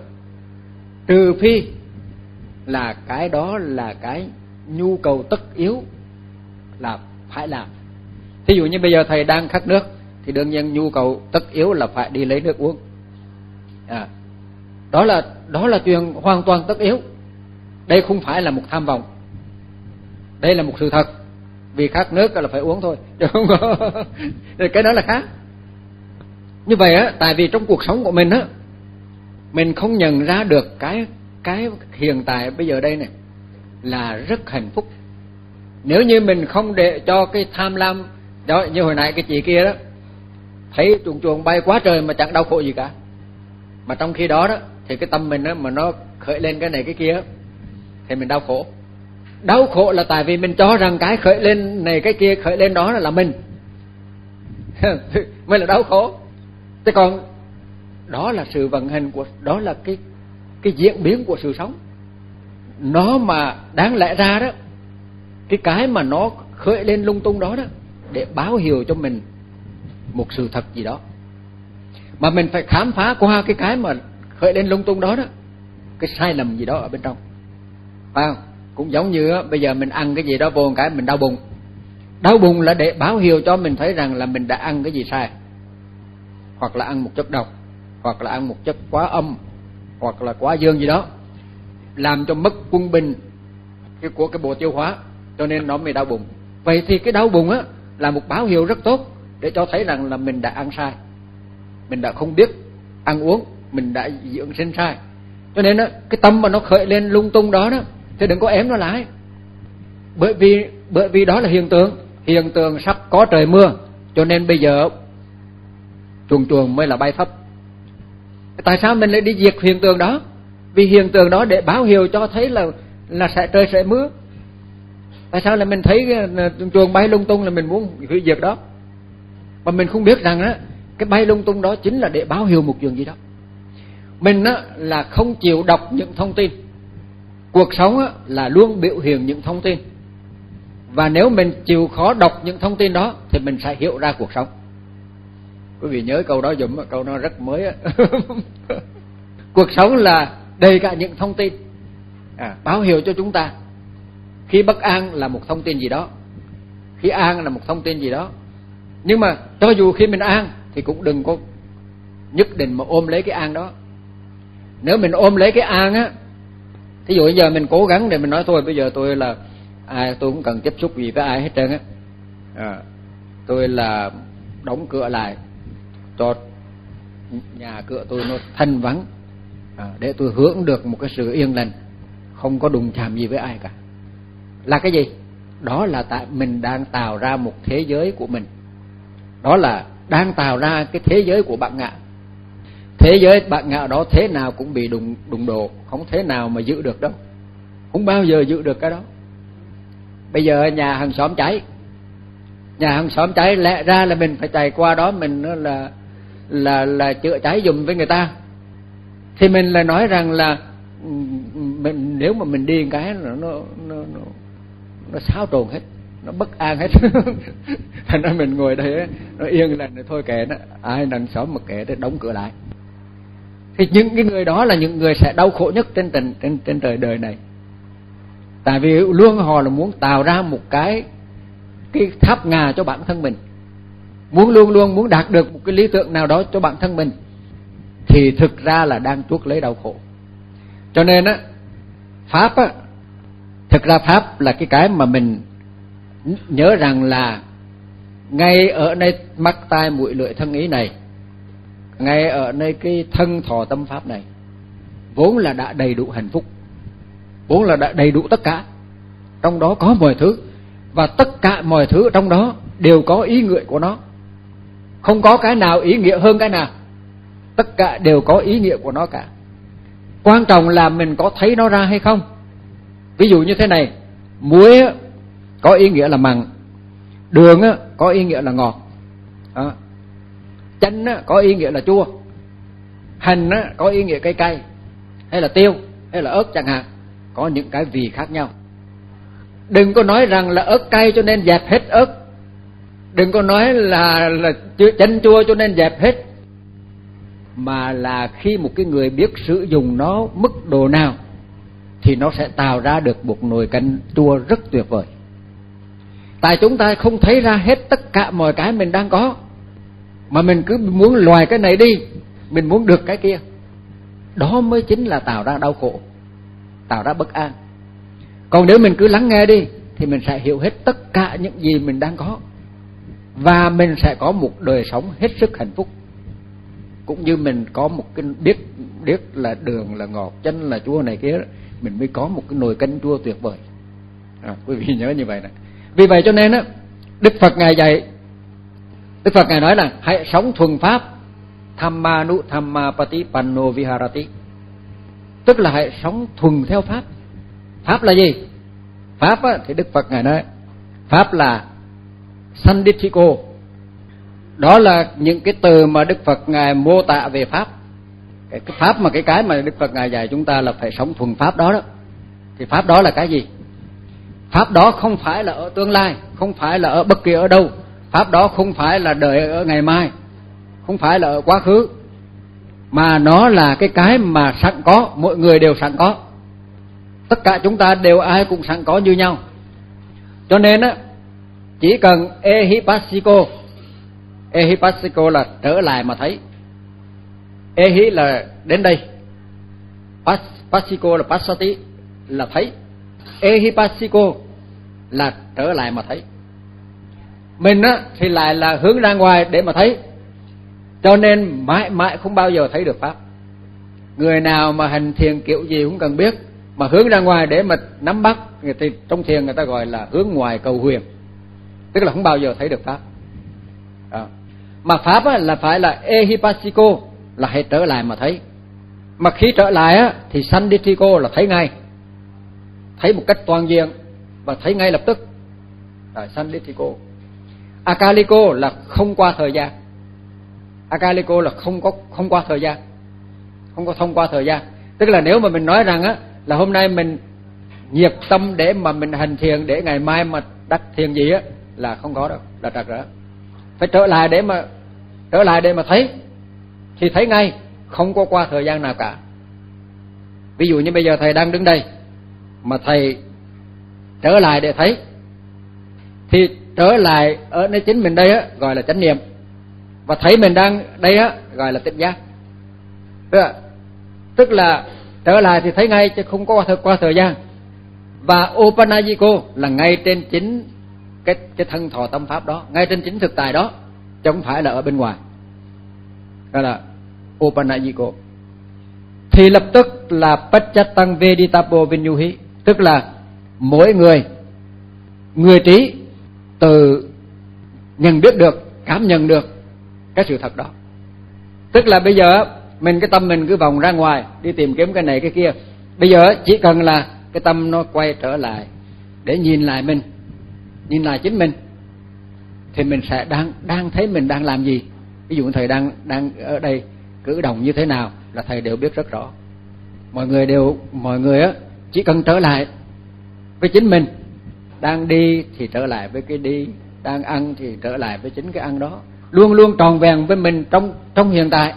Trừ phi là cái đó là cái nhu cầu tất yếu là phải làm. Thí dụ như bây giờ thầy đang khát nước thì đương nhiên nhu cầu tất yếu là phải đi lấy nước uống. À, đó là đó là chuyện hoàn toàn tất yếu. Đây không phải là một tham vọng, đây là một sự thật. Vì khát nước là phải uống thôi, chứ không có cái đó là khác. Như vậy á, tại vì trong cuộc sống của mình á, mình không nhận ra được cái cái hiện tại bây giờ đây này là rất hạnh phúc. Nếu như mình không để cho cái tham lam đó, như hồi nãy cái chị kia đó, thấy chuồn chuồn bay quá trời mà chẳng đau khổ gì cả, mà trong khi đó đó thì cái tâm mình đó, mà nó khởi lên cái này cái kia thì mình đau khổ. Đau khổ là tại vì mình cho rằng cái khởi lên này cái kia khởi lên đó là mình mới là đau khổ. Chứ còn đó là sự vận hành của, đó là cái cái diễn biến của sự sống. Nó mà đáng lẽ ra đó, cái cái mà nó khởi lên lung tung đó đó để báo hiệu cho mình một sự thật gì đó, mà mình phải khám phá qua cái cái mà khởi lên lung tung đó đó, cái sai lầm gì đó ở bên trong, phải không? Cũng giống như á, bây giờ mình ăn cái gì đó vô một cái mình đau bụng. Đau bụng là để báo hiệu cho mình thấy rằng là mình đã ăn cái gì sai, hoặc là ăn một chất độc, hoặc là ăn một chất quá âm, hoặc là quá dương gì đó, làm cho mất quân bình của cái bộ tiêu hóa, cho nên nó mới đau bụng. Vậy thì cái đau bụng á là một báo hiệu rất tốt để cho thấy rằng là mình đã ăn sai, mình đã không biết ăn uống, mình đã dưỡng sinh sai. Cho nên á, cái tâm mà nó khởi lên lung tung đó đó thì đừng có ém nó lại, bởi vì bởi vì đó là hiện tượng, hiện tượng sắp có trời mưa, cho nên bây giờ chuồn chuồn mới là bay phấp. Tại sao mình lại đi diệt hiện tượng đó? Vì hiện tượng đó để báo hiệu cho thấy là là sẽ trời sẽ mưa. Tại sao là mình thấy chuồn chuồn bay lung tung là mình muốn hủy diệt đó, mà mình không biết rằng á cái bay lung tung đó chính là để báo hiệu một chuyện gì đó. Mình á là không chịu đọc những thông tin. Cuộc sống á là luôn biểu hiện những thông tin, và nếu mình chịu khó đọc những thông tin đó thì mình sẽ hiểu ra cuộc sống. Quý vị nhớ câu đó dùm, câu nó rất mới á. Cuộc sống là đầy cả những thông tin, à, báo hiệu cho chúng ta. Khi bất an là một thông tin gì đó, khi an là một thông tin gì đó. Nhưng mà cho dù khi mình an thì cũng đừng có nhất định mà ôm lấy cái an đó. Nếu mình ôm lấy cái an á, thí dụ bây giờ mình cố gắng để mình nói thôi bây giờ tôi là ai, tôi cũng cần tiếp xúc gì với ai hết trơn á, à, tôi là đóng cửa lại cho nhà cửa tôi nó thanh vắng, à, để tôi hưởng được một cái sự yên lành, không có đụng chạm gì với ai cả. Là cái gì? Đó là tại mình đang tạo ra một thế giới của mình, đó là đang tạo ra cái thế giới của bạn ngạ. Thế giới bạn ngạ đó thế nào cũng bị đụng đụng độ, không thế nào mà giữ được đâu, không bao giờ giữ được cái đó. Bây giờ nhà hàng xóm cháy, nhà hàng xóm cháy lẽ ra là mình phải chạy qua đó mình là là là chữa cháy giùm với người ta, thì mình lại nói rằng là mình nếu mà mình đi một cái nó nó nó nó, nó xáo trộn hết, nó bất an hết. Thành ra mình ngồi đây nó yên lành, thôi kệ nó, ai đằng xóm mà kệ để đóng cửa lại. Thì những cái người đó là những người sẽ đau khổ nhất trên trên trên, trên trời đời này. Tại vì luôn họ là muốn tạo ra một cái cái tháp ngà cho bản thân mình, muốn luôn luôn muốn đạt được một cái lý tưởng nào đó cho bản thân mình, thì thực ra là đang chuốc lấy đau khổ. Cho nên á, pháp á, thực ra pháp là cái cái mà mình nhớ rằng là ngay ở nơi mắt tai mũi lưỡi thân ý này, ngay ở nơi cái thân thọ tâm pháp này, vốn là đã đầy đủ hạnh phúc, vốn là đã đầy đủ tất cả. Trong đó có mọi thứ, và tất cả mọi thứ trong đó đều có ý nghĩa của nó, không có cái nào ý nghĩa hơn cái nào, tất cả đều có ý nghĩa của nó cả. Quan trọng là mình có thấy nó ra hay không. Ví dụ như thế này, muối có ý nghĩa là mặn, đường có ý nghĩa là ngọt, đó. Chanh có ý nghĩa là chua, hành có ý nghĩa cay cay, hay là tiêu, hay là ớt chẳng hạn, có những cái vị khác nhau. Đừng có nói rằng là ớt cay cho nên dẹp hết ớt, đừng có nói là là chanh chua cho nên dẹp hết, mà là khi một cái người biết sử dụng nó mức độ nào thì nó sẽ tạo ra được một nồi canh chua rất tuyệt vời. Tại chúng ta không thấy ra hết tất cả mọi cái mình đang có, mà mình cứ muốn loài cái này đi, mình muốn được cái kia. Đó mới chính là tạo ra đau khổ, tạo ra bất an. Còn nếu mình cứ lắng nghe đi thì mình sẽ hiểu hết tất cả những gì mình đang có, và mình sẽ có một đời sống hết sức hạnh phúc. Cũng như mình có một cái biết biết là đường là ngọt, chanh là chua này kia, mình mới có một cái nồi canh chua tuyệt vời. À, quý vị nhớ như vậy này. Vì vậy cho nên á, Đức Phật ngài dạy, Đức Phật ngài nói là hãy sống thuần pháp, Dhammanu Dhammapati Panno Viharati, tức là hãy sống thuần theo pháp. Pháp là gì? Pháp á, thì Đức Phật ngài nói pháp là Sanditthiko. Đó là những cái từ mà Đức Phật ngài mô tả về pháp. Cái, cái pháp mà cái cái mà Đức Phật ngài dạy chúng ta là phải sống thuần pháp đó đó. Thì pháp đó là cái gì? Pháp đó không phải là ở tương lai, không phải là ở bất kỳ ở đâu. Pháp đó không phải là đợi ở ngày mai, không phải là ở quá khứ. mà nó là cái cái mà sẵn có, mỗi người đều sẵn có. Tất cả chúng ta đều ai cũng sẵn có như nhau. Cho nên á, chỉ cần ehipassiko, ehipassiko là trở lại mà thấy. Ehi là đến đây, passiko là passati là thấy, ehipassiko là trở lại mà thấy. Mình á thì lại là hướng ra ngoài để mà thấy. Cho nên mãi mãi không bao giờ thấy được pháp. Người nào mà hành thiền kiểu gì cũng cần biết, mà hướng ra ngoài để mà nắm bắt, thì trong thiền người ta gọi là hướng ngoài cầu huyền, tức là không bao giờ thấy được pháp. Đó. Mà pháp á, là phải là ehipassiko, là hãy trở lại mà thấy. Mà khi trở lại á, thì sanditthiko là thấy ngay, thấy một cách toàn diện và thấy ngay lập tức. Rồi, sanditthiko. Akaliko là không qua thời gian. Akaliko là không có không qua thời gian, không có thông qua thời gian. Tức là nếu mà mình nói rằng á là hôm nay mình nhiệt tâm để mà mình hành thiền để ngày mai mà đắc thiền gì á, là không có đâu, là trật rồi. Phải trở lại để mà trở lại để mà thấy, thì thấy ngay, không có qua thời gian nào cả. Ví dụ như bây giờ thầy đang đứng đây mà thầy trở lại để thấy, thì trở lại ở nơi chính mình đây á gọi là chánh niệm, và thấy mình đang đây á gọi là tỉnh giác. Tức là trở lại thì thấy ngay chứ không có qua thời, qua thời gian. Và Opanajiko là ngay trên chính cái cái thân thọ tâm pháp đó, ngay trên chính thực tại đó, chứ không phải là ở bên ngoài. Đó là Opanajiko. Thì lập tức là Pacchatang Veditapo Vinyuhi, tức là mỗi người người trí tự nhận biết được, cảm nhận được cái sự thật đó. Tức là bây giờ mình cái tâm mình cứ vòng ra ngoài đi tìm kiếm cái này cái kia. Bây giờ chỉ cần là cái tâm nó quay trở lại để nhìn lại mình, nhìn lại chính mình, thì mình sẽ đang đang thấy mình đang làm gì. Ví dụ thầy đang đang ở đây cử động như thế nào là thầy đều biết rất rõ. Mọi người đều mọi người á chỉ cần trở lại với chính mình, đang đi thì trở lại với cái đi, đang ăn thì trở lại với chính cái ăn đó, luôn luôn tròn vẹn với mình trong trong hiện tại,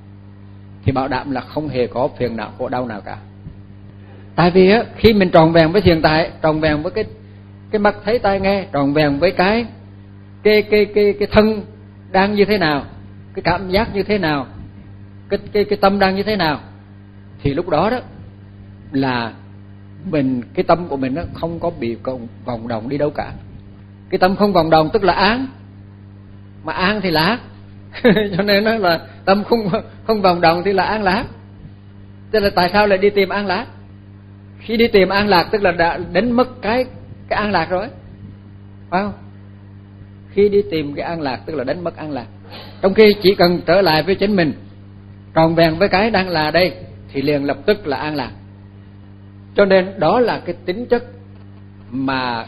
thì bảo đảm là không hề có phiền não khổ đau nào cả. Tại vì á khi mình tròn vẹn với hiện tại, tròn vẹn với cái cái mắt thấy tai nghe, tròn vẹn với cái cái cái cái cái thân đang như thế nào, cái cảm giác như thế nào, cái cái cái tâm đang như thế nào, thì lúc đó đó là mình cái tâm của mình nó không có bị vòng đồng đi đâu cả. Cái tâm không vòng đồng tức là án, mà an thì là ác. Cho nên nó là tâm không không vòng đồng thì là an lạc. Thế là tại sao lại đi tìm an lạc? Khi đi tìm an lạc tức là đã đánh mất cái cái an lạc rồi, phải không? Khi đi tìm cái an lạc tức là đánh mất an lạc. Trong khi chỉ cần trở lại với chính mình, tròn vẹn với cái đang là đây, thì liền lập tức là an lạc. Cho nên đó là cái tính chất mà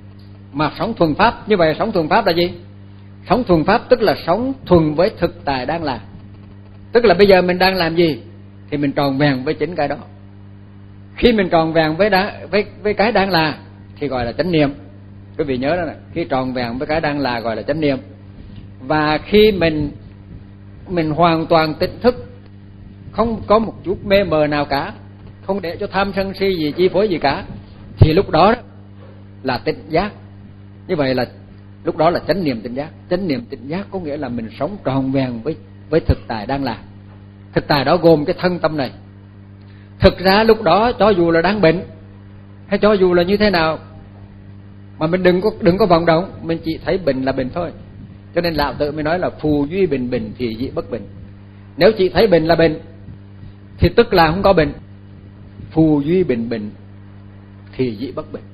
mà sống thuần pháp. Như vậy sống thuần pháp là gì? Sống thuần pháp tức là sống thuần với thực tại đang là. Tức là bây giờ mình đang làm gì thì mình tròn vẹn với chính cái đó. Khi mình tròn vẹn với đã, với với cái đang là thì gọi là chánh niệm. Quý vị nhớ đó nè, khi tròn vẹn với cái đang là gọi là chánh niệm. Và khi mình mình hoàn toàn tỉnh thức, không có một chút mê mờ nào cả, không để cho tham sân si gì chi phối gì cả, thì lúc đó, đó là tỉnh giác. Như vậy là lúc đó là chánh niệm tỉnh giác. Chánh niệm tỉnh giác có nghĩa là mình sống tròn vẹn với với thực tại đang là. Thực tại đó gồm cái thân tâm này. Thực ra lúc đó cho dù là đang bệnh hay cho dù là như thế nào, mà mình đừng có đừng có vọng động, mình chỉ thấy bệnh là bệnh thôi. Cho nên lão tự mới nói là phù duy bình bình thì dị bất bình. Nếu chỉ thấy bệnh là bệnh thì tức là không có bệnh. Phù duy bình bình thì dị bất bình.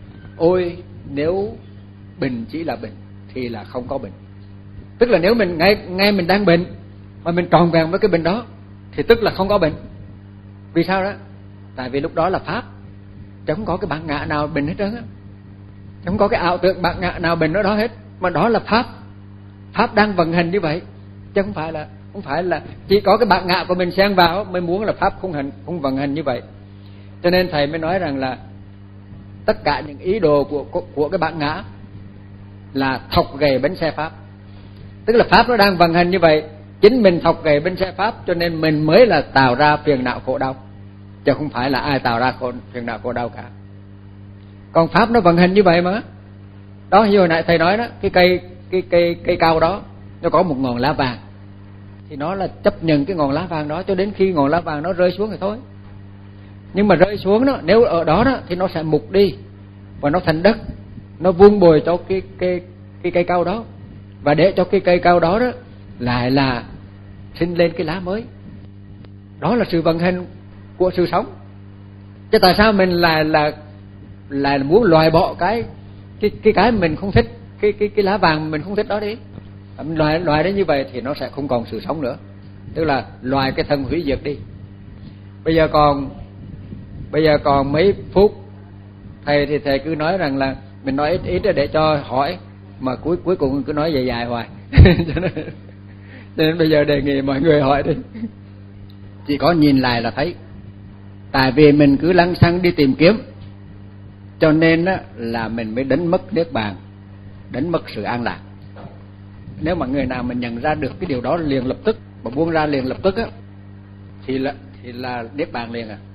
Ôi nếu bệnh chỉ là bệnh thì là không có bệnh. Tức là nếu mình ngay ngay mình đang bệnh mà mình tròn vẹn với cái bệnh đó thì tức là không có bệnh. Vì sao đó? Tại vì lúc đó là pháp, chứ không có cái bản ngã nào bệnh hết trơn á, chứ không có cái ảo tưởng bản ngã nào bệnh ở đó hết, mà đó là pháp. Pháp đang vận hành như vậy, chứ không phải là không phải là chỉ có cái bản ngã của mình xen vào mới muốn là pháp không hành không vận hành như vậy. Cho nên thầy mới nói rằng là tất cả những ý đồ của của, của cái bản ngã là thọc gầy bánh xe pháp. Tức là pháp nó đang vận hành như vậy, chính mình thọc gậy bên xe pháp, cho nên mình mới là tạo ra phiền não khổ đau, chứ không phải là ai tạo ra khổ, phiền não khổ đau cả. Còn pháp nó vận hành như vậy mà. Đó, như hồi nãy thầy nói đó, cái cây cái cây cây cao đó nó có một ngọn lá vàng, thì nó là chấp nhận cái ngọn lá vàng đó cho đến khi ngọn lá vàng nó rơi xuống thì thôi. Nhưng mà rơi xuống đó, nếu ở đó đó thì nó sẽ mục đi và nó thành đất, nó vun bồi cho cái cái cái cây cao đó, và để cho cái cây cao đó đó lại là sinh lên cái lá mới. Đó là sự vận hành của sự sống. Chứ tại sao mình là là là muốn loại bỏ cái cái cái cái mình không thích, cái cái cái lá vàng mình không thích đó đi. Loại loại đấy như vậy thì nó sẽ không còn sự sống nữa, tức là loại cái thân hủy diệt đi. Bây giờ còn bây giờ còn mấy phút, thầy thì thầy cứ nói rằng là mình nói ít ít để cho hỏi, mà cuối cuối cùng cứ nói dài dài hoài. cho, nên, cho nên bây giờ đề nghị mọi người hỏi đi. Chỉ có nhìn lại là thấy, tại vì mình cứ lăng xăng đi tìm kiếm, cho nên á, là mình mới đánh mất niết bàn, đánh mất sự an lạc. Nếu mà người nào mình nhận ra được cái điều đó liền lập tức, mà buông ra liền lập tức á, thì là thì là niết bàn liền à.